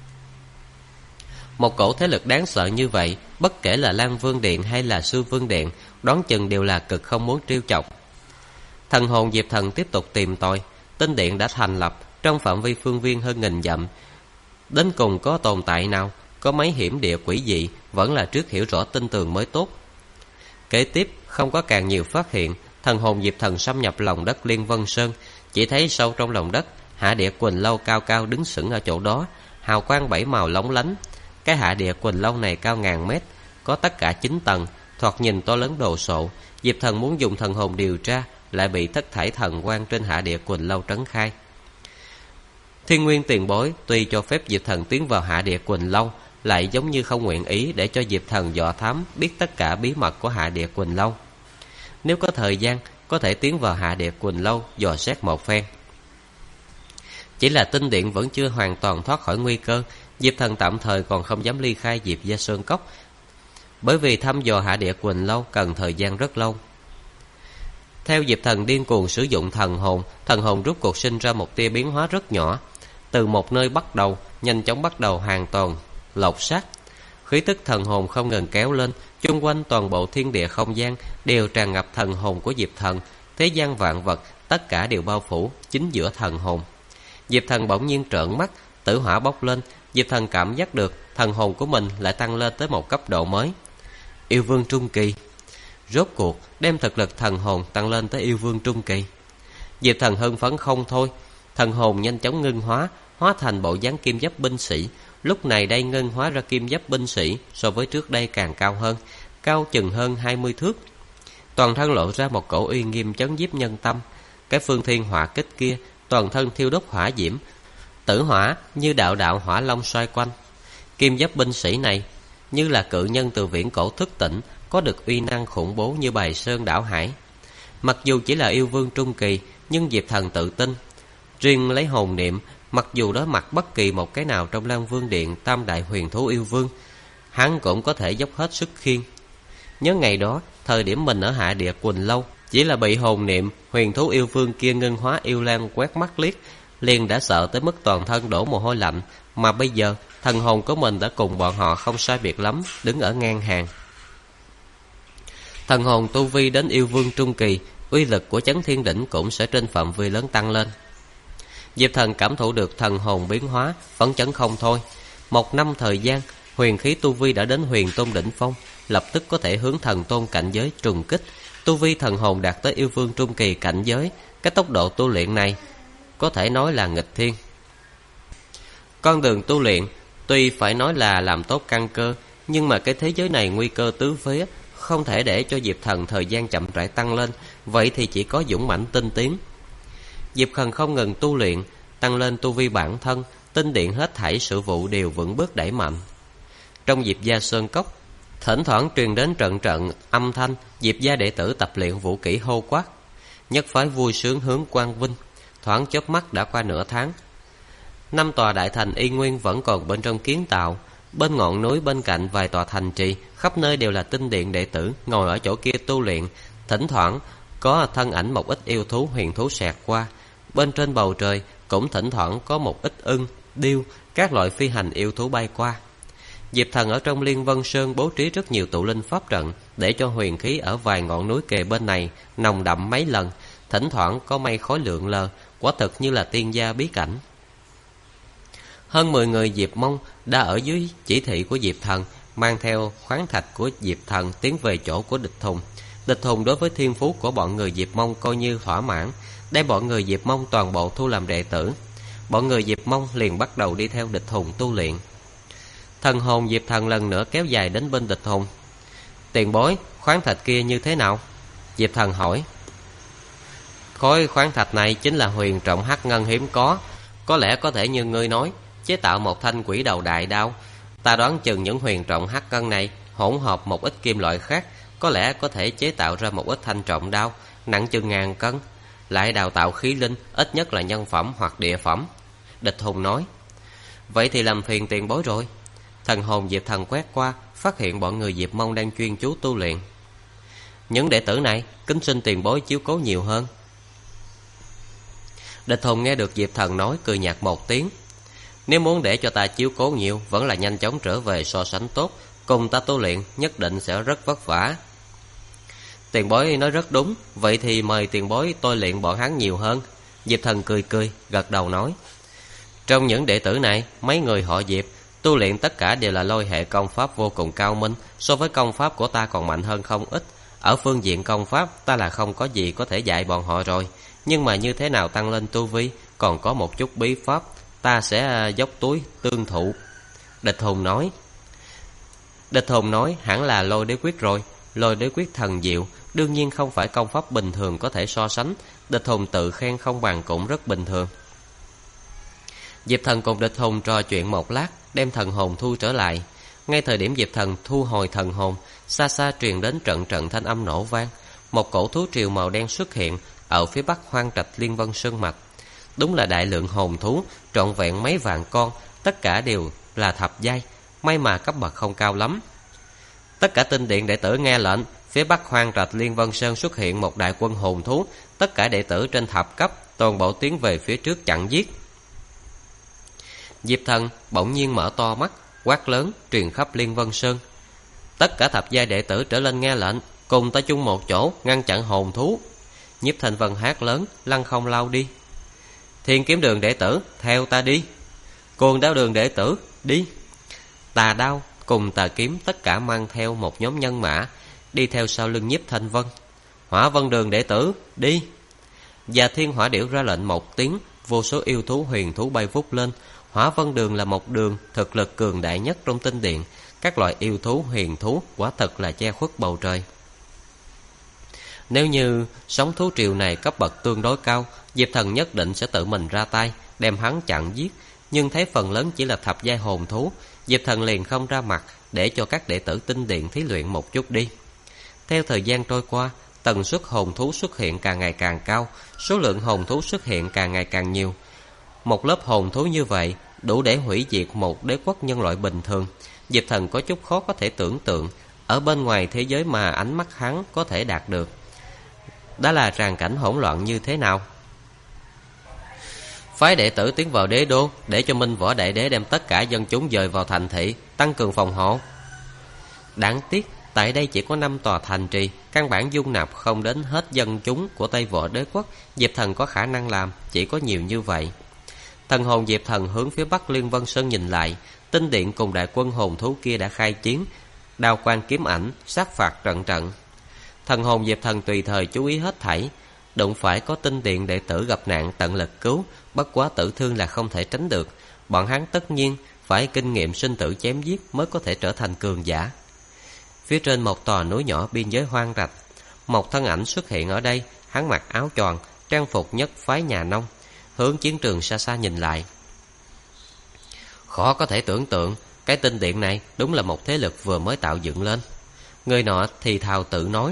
S1: Một cổ thế lực đáng sợ như vậy, bất kể là Lan Vương Điện hay là Sư Vương Điện, đoán chừng đều là cực không muốn trêu chọc. Thần hồn Diệp Thần tiếp tục tìm tòi. Tinh điện đã thành lập trong phạm vi phương viên hơn 1000 dặm. Đến cùng có tồn tại nào, có mấy hiểm địa quỷ dị, vẫn là trước hiểu rõ tinh tường mới tốt. Kế tiếp không có càng nhiều phát hiện. Thần hồn Diệp Thần xâm nhập lòng đất Liên Vân Sơn, chỉ thấy sâu trong lòng đất, hạ địa Quỳnh Lâu cao cao đứng sững ở chỗ đó, hào quang 7 màu lóng lánh. Cái hạ địa Quỳnh Lâu này cao ngàn mét, có tất cả 9 tầng, thoạt nhìn to lớn đồ sộ. Diệp Thần muốn dùng thần hồn điều tra, lại bị thất thải thần quang trên hạ địa Quỳnh Lâu trấn khai. Thiên Nguyên tiền bối tuy cho phép Diệp Thần tiến vào hạ địa Quỳnh Lâu, lại giống như không nguyện ý để cho Diệp Thần dò thám biết tất cả bí mật của hạ địa Quỳnh Lâu. Nếu có thời gian, có thể tiến vào hạ địa Quỳnh Lâu dò xét một phen. Chỉ là tinh điện vẫn chưa hoàn toàn thoát khỏi nguy cơ. Diệp Thần tạm thời còn không dám ly khai Diệp Gia Sơn Cốc, bởi vì thăm dò hạ địa Quỳnh Lâu cần thời gian rất lâu. Theo Diệp Thần điên cuồng sử dụng thần hồn rút cuộc sinh ra một tia biến hóa rất nhỏ. Từ một nơi bắt đầu, nhanh chóng bắt đầu hoàn toàn lột xác. Khí tức thần hồn không ngừng kéo lên, chung quanh toàn bộ thiên địa không gian đều tràn ngập thần hồn của Diệp Thần. Thế gian vạn vật tất cả đều bao phủ chính giữa thần hồn. Diệp Thần bỗng nhiên trợn mắt, tử hỏa bốc lên. Diệp Thần cảm giác được thần hồn của mình lại tăng lên tới một cấp độ mới. Yêu vương trung kỳ. Rốt cuộc đem thực lực thần hồn tăng lên tới yêu vương trung kỳ. Diệp Thần hưng phấn không thôi. Thần hồn nhanh chóng ngưng hóa, hóa thành bộ dáng kim giáp binh sĩ. Lúc này đây ngưng hóa ra kim giáp binh sĩ so với trước đây càng cao hơn, cao chừng hơn 20 thước. Toàn thân lộ ra một cổ uy nghiêm chấn nhiếp nhân tâm. Cái phương thiên hỏa kích kia toàn thân thiêu đốt hỏa diễm, tử hỏa như đạo đạo hỏa long xoay quanh. Kim giáp binh sĩ này như là cự nhân từ viễn cổ thức tỉnh, có được uy năng khủng bố như Bài Sơn đảo hải. Mặc dù chỉ là yêu vương trung kỳ, nhưng Diệp Thần tự tin. Riêng lấy hồn niệm, mặc dù đối mặt bất kỳ một cái nào trong Lan Vương Điện tam đại huyền thú yêu vương, hắn cũng có thể dốc hết sức khiêng. Nhớ ngày đó, thời điểm mình ở hạ địa Quỳnh Lâu, chỉ là bị hồn niệm huyền thú yêu vương kia ngân hóa yêu lan quét mắt liếc, liền đã sợ tới mức toàn thân đổ mồ hôi lạnh. Mà bây giờ thần hồn của mình đã cùng bọn họ không sai biệt lắm, đứng ở ngang hàng. Thần hồn tu vi đến yêu vương trung kỳ, uy lực của chấn thiên đỉnh cũng sẽ trên phạm vi lớn tăng lên. Diệp Thần cảm thụ được thần hồn biến hóa, phấn chấn không thôi. 1 năm thời gian, huyền khí tu vi đã đến huyền tôn đỉnh phong, lập tức có thể hướng thần tôn cảnh giới trùng kích. Tu vi thần hồn đạt tới yêu vương trung kỳ cảnh giới, cái tốc độ tu luyện này có thể nói là nghịch thiên. Con đường tu luyện tuy phải nói là làm tốt căn cơ, nhưng mà cái thế giới này nguy cơ tứ phía, không thể để cho Diệp Thần thời gian chậm rãi tăng lên, vậy thì chỉ có dũng mãnh tinh tiến. Diệp Thần không ngừng tu luyện, tăng lên tu vi bản thân, tinh điện hết thảy sự vụ đều vững bước đẩy mạnh. Trong Diệp Gia Sơn Cốc, thỉnh thoảng truyền đến trận trận âm thanh Diệp gia đệ tử tập luyện vũ kỹ hô quát. nhất phái vui sướng hướng quang vinh. Thoáng chớp mắt đã qua nửa tháng. 5 tòa đại thành y nguyên vẫn còn bên trong kiến tạo. Bên ngọn núi bên cạnh vài tòa thành trì, khắp nơi đều là tinh điện đệ tử ngồi ở chỗ kia tu luyện. Thỉnh thoảng có thân ảnh một ít yêu thú huyền thú xẹt qua. Bên trên bầu trời cũng thỉnh thoảng có một ít ưng, điêu, các loại phi hành yêu thú bay qua. Diệp Thần ở trong Liên Vân Sơn bố trí rất nhiều tụ linh pháp trận, để cho huyền khí ở vài ngọn núi kề bên này nồng đậm mấy lần. Thỉnh thoảng có mây khói lượn lờ, quả thực như là tiên gia bí cảnh. Hơn 10 người Diệp Mông đã ở dưới chỉ thị của Diệp Thần, mang theo khoáng thạch của Diệp Thần tiến về chỗ của Địch Thùng. Địch Thùng đối với thiên phú của bọn người Diệp Mông coi như thỏa mãn, đem bọn người Diệp Mông toàn bộ thu làm đệ tử. Bọn người Diệp Mông liền bắt đầu đi theo Địch Thùng tu luyện. Thần hồn Diệp Thần lần nữa kéo dài đến bên Địch Thùng. Tiền bối, khoáng thạch kia như thế nào? Diệp Thần hỏi. Khối khoáng thạch này chính là huyền trọng hắc ngân hiếm có lẽ có thể như ngươi nói, chế tạo một thanh quỷ đầu đại đao. Ta đoán chừng những huyền trọng hắc ngân này hỗn hợp một ít kim loại khác, có lẽ có thể chế tạo ra một ít thanh trọng đao nặng chừng 1000 cân, lại đào tạo khí linh, ít nhất là nhân phẩm hoặc địa phẩm. Địch Thùng nói. Vậy thì làm phiền tiền bối rồi. Thần hồn Diệp Thần quét qua, phát hiện bọn người Diệp Mông đang chuyên chú tu luyện. Những đệ tử này kính xin tiền bối chiếu cố nhiều hơn. Địch Thùng nghe được Diệp Thần nói, cười nhạt một tiếng. Nếu muốn để cho ta chiếu cố nhiều, vẫn là nhanh chóng trở về so sánh tốt. Cùng ta tu luyện nhất định sẽ rất vất vả. Tiền bối nói rất đúng. Vậy thì mời tiền bối tôi luyện bọn hắn nhiều hơn. Diệp Thần cười cười, gật đầu nói. Trong những đệ tử này, mấy người họ Diệp tu luyện tất cả đều là lôi hệ công pháp vô cùng cao minh, so với công pháp của ta còn mạnh hơn không ít. Ở phương diện công pháp, ta là không có gì có thể dạy bọn họ rồi. Nhưng mà như thế nào tăng lên tu vi, còn có một chút bí pháp, ta sẽ dốc túi tương thụ. Địch Hùng nói hẳn là lôi đế quyết rồi. Lôi đế quyết thần diệu, đương nhiên không phải công pháp bình thường có thể so sánh. Địch Hùng tự khen không bằng cũng rất bình thường. Diệp Thần cùng Địch Hùng trò chuyện một lát, đem thần hồn thu trở lại. Ngay thời điểm Diệp Thần thu hồi thần hồn, xa xa truyền đến trận trận thanh âm nổ vang. Một cổ thú triều màu đen xuất hiện ở phía bắc Hoang Trạch Liên Vân Sơn mạch. Đúng là đại lượng hồn thú, trọn vẹn mấy vạn con, tất cả đều là thập giai, may mà cấp bậc không cao lắm. Tất cả tinh điện đệ tử nghe lệnh, phía bắc Hoang Trạch Liên Vân Sơn xuất hiện một đại quân hồn thú, tất cả đệ tử trên thập cấp toàn bộ tiến về phía trước chặn giết. Diệp Thần bỗng nhiên mở to mắt, quát lớn truyền khắp Liên Vân Sơn. Tất cả thập giai đệ tử trở lên nghe lệnh, cùng ta chung một chỗ ngăn chặn hồn thú. Nhiếp Thanh Vân hát lớn, lăng không lao đi. Thiên Kiếm Đường đệ tử, theo ta đi. Cuồng Đao Đường đệ tử, đi. Tà Đao cùng Tà Kiếm tất cả mang theo một nhóm nhân mã, đi theo sau lưng Nhiếp Thanh Vân. Hỏa Vân Đường đệ tử, đi. Và Thiên Hỏa Điểu ra lệnh một tiếng, vô số yêu thú huyền thú bay vút lên. Hỏa Vân Đường là một đường thực lực cường đại nhất trong tinh điện, các loại yêu thú huyền thú quả thật là che khuất bầu trời. Nếu như sóng thú triều này cấp bậc tương đối cao, Diệp Thần nhất định sẽ tự mình ra tay đem hắn chặn giết, nhưng thấy phần lớn chỉ là thập giai hồn thú, Diệp Thần liền không ra mặt, để cho các đệ tử tinh điện thí luyện một chút đi. Theo thời gian trôi qua, tần suất hồn thú xuất hiện càng ngày càng cao, số lượng hồn thú xuất hiện càng ngày càng nhiều. Một lớp hồn thú như vậy đủ để hủy diệt một đế quốc nhân loại bình thường. Diệp Thần có chút khó có thể tưởng tượng, ở bên ngoài thế giới mà ánh mắt hắn có thể đạt được, đó là tràng cảnh hỗn loạn như thế nào. Phái đệ tử tiến vào đế đô, để cho Minh Võ Đại Đế đem tất cả dân chúng dời vào thành thị, tăng cường phòng hộ. Đáng tiếc, tại đây chỉ có 5 tòa thành trì, căn bản dung nạp không đến hết dân chúng của Tây Võ Đế quốc. Diệp Thần có khả năng làm chỉ có nhiều như vậy. Thần hồn Diệp Thần hướng phía bắc Liên Vân Sơn nhìn lại, tinh điện cùng đại quân hồn thú kia đã khai chiến, đao quang kiếm ảnh, sát phạt trận trận. Thần hồn Diệp Thần tùy thời chú ý hết thảy, đụng phải có tinh điện đệ tử gặp nạn tận lực cứu, bất quá tử thương là không thể tránh được. Bọn hắn tất nhiên phải kinh nghiệm sinh tử chém giết mới có thể trở thành cường giả. Phía trên một tòa núi nhỏ biên giới Hoang Trạch, một thân ảnh xuất hiện ở đây, hắn mặc áo choàng, trang phục nhất phái nhà nông, hướng chiến trường xa xa nhìn lại. Khó có thể tưởng tượng, cái tinh điện này đúng là một thế lực vừa mới tạo dựng lên. Người nọ thì thào tự nói,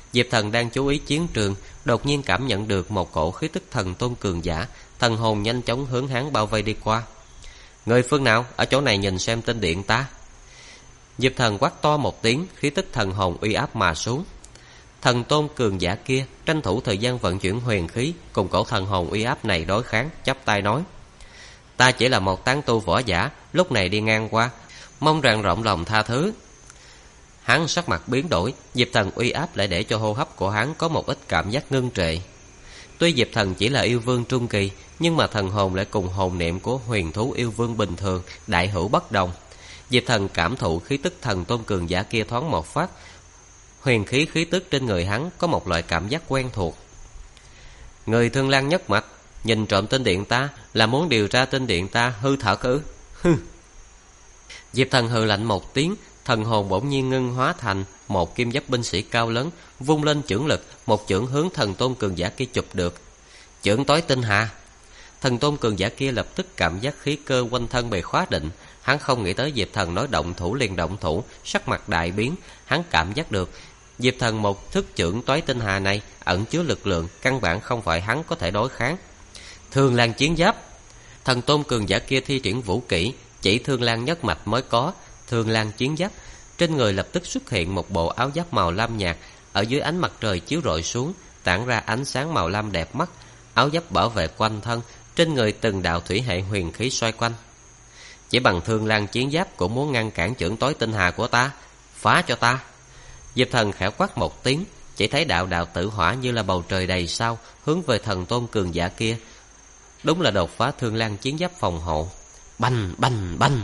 S1: Diệp Thần đang chú ý chiến trường, đột nhiên cảm nhận được một cổ khí tức thần tôn cường giả, thần hồn nhanh chóng hướng hắn bao vây đi qua. Người phương nào ở chỗ này nhìn xem tên điện ta? Diệp Thần quát to một tiếng, khí tức thần hồn uy áp mà xuống. Thần tôn cường giả kia tranh thủ thời gian vận chuyển huyền khí, cùng cổ thần hồn uy áp này đối kháng, chắp tay nói: Ta chỉ là một tán tu võ giả, lúc này đi ngang qua, mong rằng rộng lòng tha thứ. Hắn sắc mặt biến đổi, Diệp Thần uy áp lại để cho hô hấp của hắn có một ít cảm giác ngưng trệ. Tuy Diệp Thần chỉ là yêu vương trung kỳ, nhưng mà thần hồn lại cùng hồn niệm của huyền thú yêu vương bình thường đại hữu bất đồng. Diệp Thần cảm thụ khí tức thần tôn cường giả kia thoáng một phát, huyền khí tức trên người hắn có một loại cảm giác quen thuộc. Người Thương Lan nhất mạch nhìn trộm tên điện ta, là muốn điều tra tên điện ta hư thật ư? Hư. Diệp Thần hừ lạnh một tiếng, thần hồn bỗng nhiên ngưng hóa thành một kim giáp binh sĩ cao lớn, vung lên chưởng lực, một chưởng hướng thần tôn cường giả kia chụp được. Chưởng tối tinh hà. Thần tôn cường giả kia lập tức cảm giác khí cơ quanh thân bị khóa định. Hắn không nghĩ tới Diệp Thần nói động thủ liền động thủ, sắc mặt đại biến. Hắn cảm giác được Diệp Thần một thức chưởng tối tinh hà này ẩn chứa lực lượng căn bản không phải hắn có thể đối kháng. Thương Lan chiến giáp. Thần tôn cường giả kia thi triển vũ kỹ, chỉ Thương Lan nhất mạch mới có Thương Lan chiến giáp. Trên người lập tức xuất hiện một bộ áo giáp màu lam nhạt, ở dưới ánh mặt trời chiếu rọi xuống tản ra ánh sáng màu lam đẹp mắt. Áo giáp bảo vệ quanh thân, trên người từng đạo thủy hệ huyền khí xoay quanh. Chỉ bằng Thương Lan chiến giáp cũng muốn ngăn cản chưởng tối tinh hà của ta, phá cho ta. Diệp Thần khẽ quát một tiếng, chỉ thấy đạo đạo tử hỏa như là bầu trời đầy sao hướng về thần tôn cường giả kia. Đúng là đột phá Thương Lan chiến giáp phòng hộ. Bành bành bành.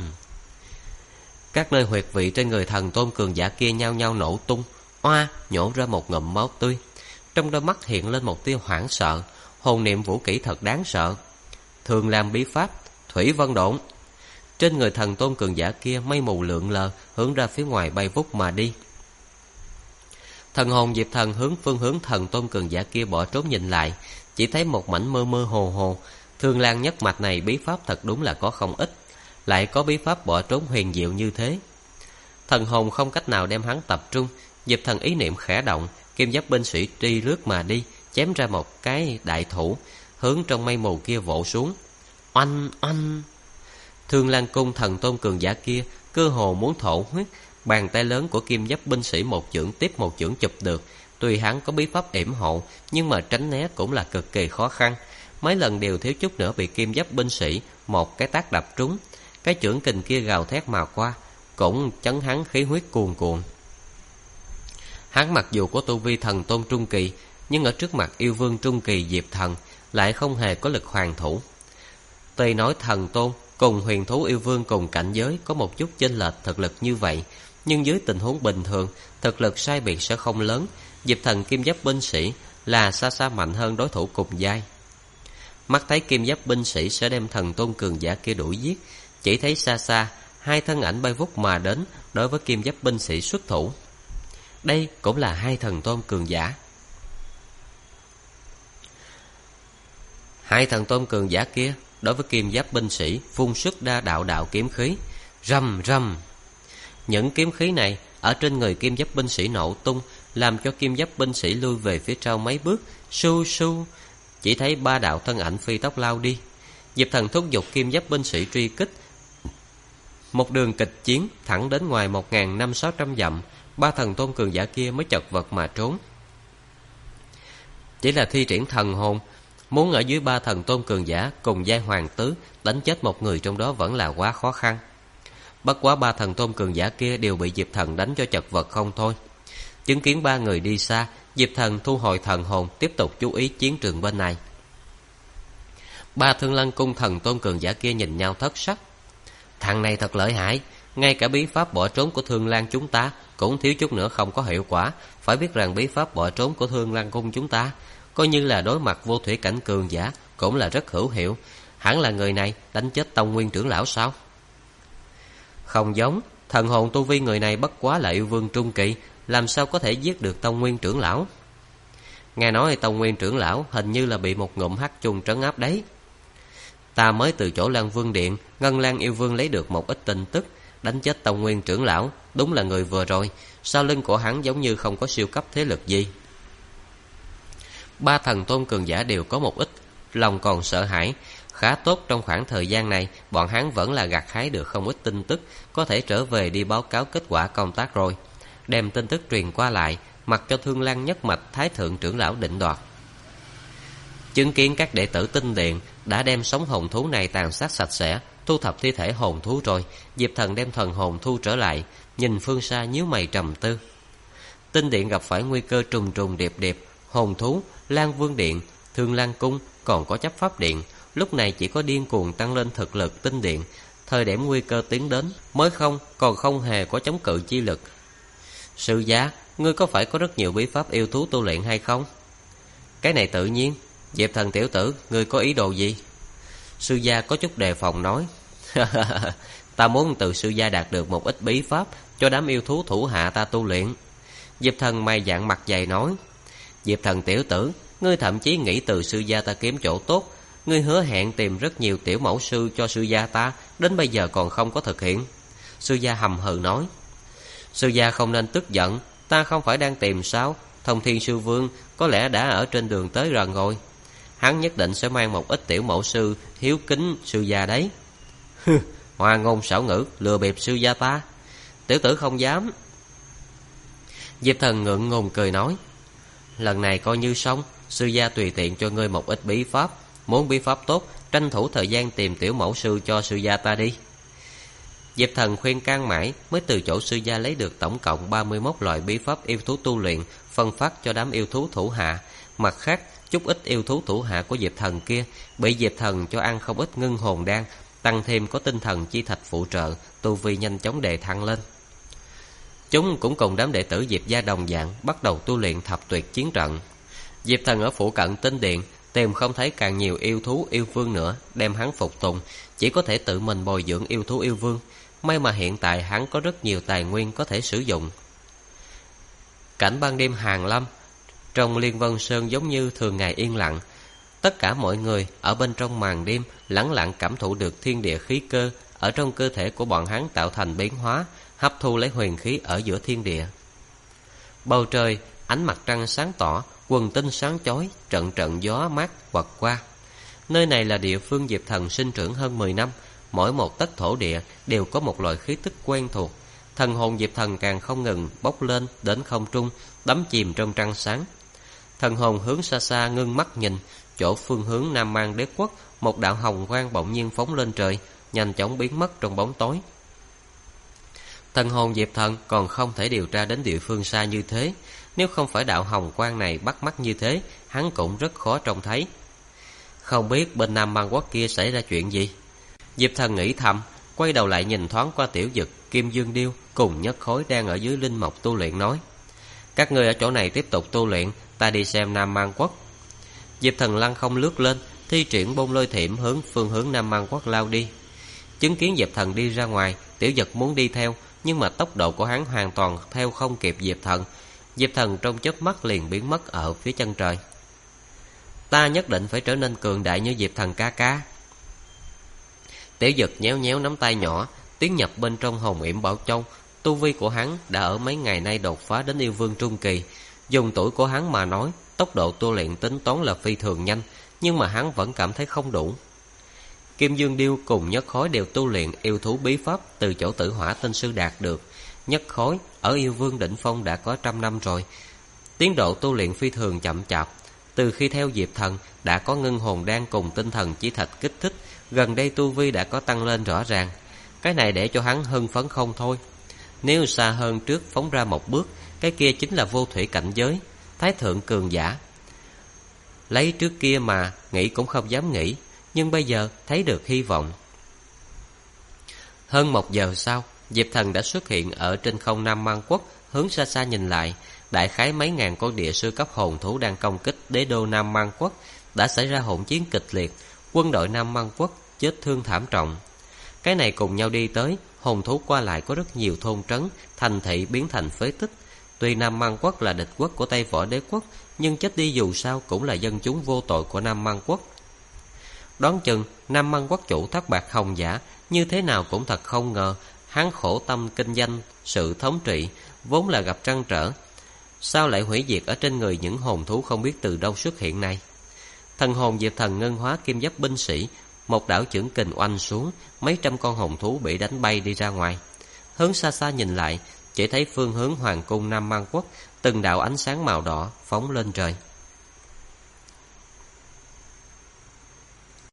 S1: Các nơi huyệt vị trên người thần tôn cường giả kia nhao nhao nổ tung, oa nhổ ra một ngụm máu tươi. Trong đôi mắt hiện lên một tia hoảng sợ. Hồn niệm vũ kỹ thật đáng sợ. Thường làm bí pháp Thủy Vân Độn. Trên người thần tôn cường giả kia mây mù lượn lờ, hướng ra phía ngoài bay vút mà đi. Thần hồn Diệp Thần hướng phương hướng thần tôn cường giả kia bỏ trốn nhìn lại, chỉ thấy một mảnh mơ mơ hồ hồ. Thương Lan nhất mạch này bí pháp thật đúng là có không ít, lại có bí pháp bỏ trốn huyền diệu như thế. Thần hồn không cách nào đem hắn tập trung. Diệp Thần ý niệm khẽ động, kim giáp binh sĩ tri lướt mà đi, chém ra một cái đại thủ, hướng trong mây mù kia vỗ xuống. Oanh oanh. Thương Lan cung thần tôn cường giả kia cơ hồ muốn thổ huyết. Bàn tay lớn của kim giáp binh sĩ một chưởng tiếp một chưởng chụp được. Tuy hắn có bí pháp yểm hộ, nhưng mà tránh né cũng là cực kỳ khó khăn. Mấy lần đều thiếu chút nữa bị kim giáp binh sĩ một cái tát đập trúng. Cái chưởng kình kia gào thét mà qua, cũng chấn hắn khí huyết cuồn cuộn. Hắn mặc dù có tu vi thần tôn trung kỳ, nhưng ở trước mặt yêu vương trung kỳ Diệp Thần lại không hề có lực hoàn thủ. Tuy nói thần tôn cùng huyền thú yêu vương cùng cảnh giới có một chút chênh lệch thực lực như vậy, nhưng dưới tình huống bình thường, thực lực sai biệt sẽ không lớn. Diệp Thần kim giáp binh sĩ là xa xa mạnh hơn đối thủ cùng giai. Mắt thấy kim giáp binh sĩ sẽ đem thần tôn cường giả kia đuổi giết, chỉ thấy xa xa hai thân ảnh bay vút mà đến đối với kim giáp binh sĩ xuất thủ. Đây cũng là hai thần tôn cường giả. Hai thần tôn cường giả kia đối với kim giáp binh sĩ phun xuất ra đạo đạo kiếm khí, rầm rầm. Những kiếm khí này ở trên người kim giáp binh sĩ nổ tung, làm cho kim giáp binh sĩ lui về phía sau mấy bước, su su. Chỉ thấy ba đạo thân ảnh phi tốc lao đi. Diệp Thần thúc giục kim giáp binh sĩ truy kích. Một đường kịch chiến thẳng đến ngoài 1500-1600 dặm, ba thần tôn cường giả kia mới chật vật mà trốn. Chỉ là thi triển thần hồn, muốn ở dưới ba thần tôn cường giả cùng giai hoàng tứ đánh chết một người trong đó vẫn là quá khó khăn. Bất quá ba thần tôn cường giả kia đều bị Diệp Thần đánh cho chật vật không thôi. Chứng kiến ba người đi xa, Diệp Thần thu hồi thần hồn, tiếp tục chú ý chiến trường bên này. Ba Thương Lan cung thần tôn cường giả kia nhìn nhau thất sắc. Thằng này thật lợi hại, ngay cả bí pháp bỏ trốn của Thương Lan chúng ta cũng thiếu chút nữa không có hiệu quả. Phải biết rằng bí pháp bỏ trốn của Thương Lan cung chúng ta, coi như là đối mặt vô thủy cảnh cường giả, cũng là rất hữu hiệu. Hẳn là người này đánh chết Tông Nguyên trưởng lão sao? Không giống, thần hồn tu vi người này bất quá là yêu vương trung kỳ, làm sao có thể giết được Tông Nguyên trưởng lão? Nghe nói Tông Nguyên trưởng lão hình như là bị một ngụm hắc trùng trấn áp đấy. Ta mới từ chỗ Lan Vương Điện, Ngân Lan yêu vương lấy được một ít tin tức. Đánh chết Tông Nguyên trưởng lão đúng là người vừa rồi. Sau lưng của hắn giống như không có siêu cấp thế lực gì. Ba thần tôn cường giả đều có một ít lòng còn sợ hãi. Khá tốt, trong khoảng thời gian này bọn hắn vẫn là gặt hái được không ít tin tức, có thể trở về đi báo cáo kết quả công tác rồi. Đem tin tức truyền qua lại, mặc cho Thương Lan nhất mạch thái thượng trưởng lão định đoạt. Chứng kiến các đệ tử tinh điện đã đem sống hồn thú này tàn sát sạch sẽ, thu thập thi thể hồn thú rồi, Diệp Thần đem thần hồn thu trở lại, nhìn phương xa nhíu mày trầm tư. Tinh điện gặp phải nguy cơ trùng trùng điệp điệp, hồn thú, Lan Vương điện, Thương Lan cung, còn có chấp pháp điện, lúc này chỉ có điên cuồng tăng lên thực lực tinh điện. Thời điểm nguy cơ tiến đến, mới còn không hề có chống cự chi lực. Sư gia, ngươi có phải có rất nhiều bí pháp yêu thú tu luyện hay không? Cái này tự nhiên. Diệp Thần tiểu tử, ngươi có ý đồ gì? Sư gia có chút đề phòng nói. Ta muốn từ sư gia đạt được một ít bí pháp, cho đám yêu thú thủ hạ ta tu luyện. Diệp Thần mày dạn mặt dày nói. Diệp Thần tiểu tử, ngươi thậm chí nghĩ từ sư gia ta kiếm chỗ tốt. Ngươi hứa hẹn tìm rất nhiều tiểu mẫu sư cho sư gia ta, đến bây giờ còn không có thực hiện. Sư gia hầm hừ nói. Sư gia không nên tức giận, ta không phải đang tìm sao? Thông Thiên sư vương có lẽ đã ở trên đường tới gần rồi. Hắn nhất định sẽ mang một ít tiểu mẫu sư hiếu kính sư gia đấy. Hoa ngôn xảo ngữ, lừa bịp sư gia ta. Tiểu tử không dám. Diệp Thần ngượng ngùng cười nói. Lần này coi như xong, sư gia tùy tiện cho ngươi một ít bí pháp. Muốn bí pháp tốt, tranh thủ thời gian tìm tiểu mẫu sư cho sư gia ta đi. Diệp Thần khuyên can mãi mới từ chỗ sư gia lấy được tổng cộng 31 loại bí pháp yêu thú tu luyện, phân phát cho đám yêu thú thủ hạ. Mặt khác, chút ít yêu thú thủ hạ của Diệp Thần kia bị Diệp Thần cho ăn không ít ngưng hồn đan, tăng thêm có tinh thần chi thạch phụ trợ, tu vi nhanh chóng đề thăng lên. Chúng cũng cùng đám đệ tử Diệp gia đồng dạng bắt đầu tu luyện thập tuyệt chiến trận. Diệp Thần ở phụ cận tinh điện tìm không thấy càng nhiều yêu thú yêu vương nữa, đem hắn phục tùng, chỉ có thể tự mình bồi dưỡng yêu thú yêu vương. May mà hiện tại hắn có rất nhiều tài nguyên có thể sử dụng. Cảnh ban đêm hàn lâm, trong Liên Vân Sơn giống như thường ngày yên lặng. Tất cả mọi người ở bên trong màn đêm lẳng lặng cảm thụ được thiên địa khí cơ ở trong cơ thể của bọn hắn tạo thành biến hóa, hấp thu lấy huyền khí ở giữa thiên địa. Bầu trời ánh mặt trăng sáng tỏ, quần tinh sáng chói, trận trận gió mát quật qua. Nơi này là địa phương Diệp Thần sinh trưởng hơn 10 năm, mỗi một tấc thổ địa đều có một loại khí tức quen thuộc. Thần hồn Diệp Thần càng không ngừng bốc lên đến không trung, đắm chìm trong trăng sáng. Thần hồn hướng xa xa ngưng mắt nhìn, chỗ phương hướng Nam Mang Đế quốc, một đạo hồng quang bỗng nhiên phóng lên trời, nhanh chóng biến mất trong bóng tối. Thần hồn Diệp Thần còn không thể điều tra đến địa phương xa như thế, nếu không phải đạo hồng quang này bắt mắt như thế, hắn cũng rất khó trông thấy. Không biết bên Nam Mang quốc kia xảy ra chuyện gì. Diệp Thần nghĩ thầm, quay đầu lại nhìn thoáng qua Tiểu Dực, Kim Dương Điêu cùng Nhất Khối đang ở dưới linh mộc tu luyện nói. Các ngươi ở chỗ này tiếp tục tu luyện, ta đi xem Nam Mang quốc. Diệp Thần lăng không lướt lên, thi triển bôn lôi thiểm phương hướng Nam Mang quốc lao đi. Chứng kiến Diệp Thần đi ra ngoài, Tiểu Dực muốn đi theo, nhưng mà tốc độ của hắn hoàn toàn theo không kịp Diệp Thần. Diệp Thần trong chớp mắt liền biến mất ở phía chân trời. Ta nhất định phải trở nên cường đại như Diệp Thần ca ca. Tiểu Dực nhéo nhéo nắm tay nhỏ, tiến nhập bên trong hồn yểm bảo châu. Tu vi của hắn đã ở mấy ngày nay đột phá đến yêu vương trung kỳ. Dùng tuổi của hắn mà nói, tốc độ tu luyện tính toán là phi thường nhanh, nhưng mà hắn vẫn cảm thấy không đủ. Kim Dương Điêu cùng Nhất Khối đều tu luyện yêu thú bí pháp từ chỗ Tử Hỏa Tinh Sư đạt được. Nhất Khối ở yêu vương đỉnh phong đã có 100 năm rồi. Tiến độ tu luyện phi thường chậm chạp. Từ khi theo Diệp Thần đã có ngưng hồn đan cùng tinh thần chi thạch kích thích, gần đây tu vi đã có tăng lên rõ ràng. Cái này để cho hắn hưng phấn không thôi. Nếu xa hơn trước phóng ra một bước, cái kia chính là vô thủy cảnh giới, thái thượng cường giả. Lấy trước kia mà nghĩ cũng không dám nghĩ, nhưng bây giờ thấy được hy vọng. Hơn 1 giờ sau, Diệp Thần đã xuất hiện ở trên không Nam Mang quốc, hướng xa xa nhìn lại, đại khái mấy ngàn con địa sư cấp hồn thú đang công kích đế đô Nam Mang quốc. Đã xảy ra hỗn chiến kịch liệt, quân đội Nam Mang quốc chết thương thảm trọng. Cái này cùng nhau đi tới, hồn thú qua lại có rất nhiều thôn trấn, thành thị biến thành phế tích. Tuy Nam Mang quốc là địch quốc của Tây Võ Đế quốc, nhưng chết đi dù sao cũng là dân chúng vô tội của Nam Mang quốc. Đoán chừng Nam Mang quốc chủ Thác Bạt Hồng Giả như thế nào cũng thật không ngờ, hắn khổ tâm kinh doanh sự thống trị vốn là gặp trăn trở. Sao lại hủy diệt ở trên người những hồn thú không biết từ đâu xuất hiện này? Thần hồn Diệp Thần ngân hóa kim giáp binh sĩ, một đạo chưởng kình oanh xuống, mấy trăm con hồn thú bị đánh bay đi ra ngoài. Hướng xa xa nhìn lại, chỉ thấy phương hướng hoàng cung Nam Man Quốc, từng đạo ánh sáng màu đỏ phóng lên trời.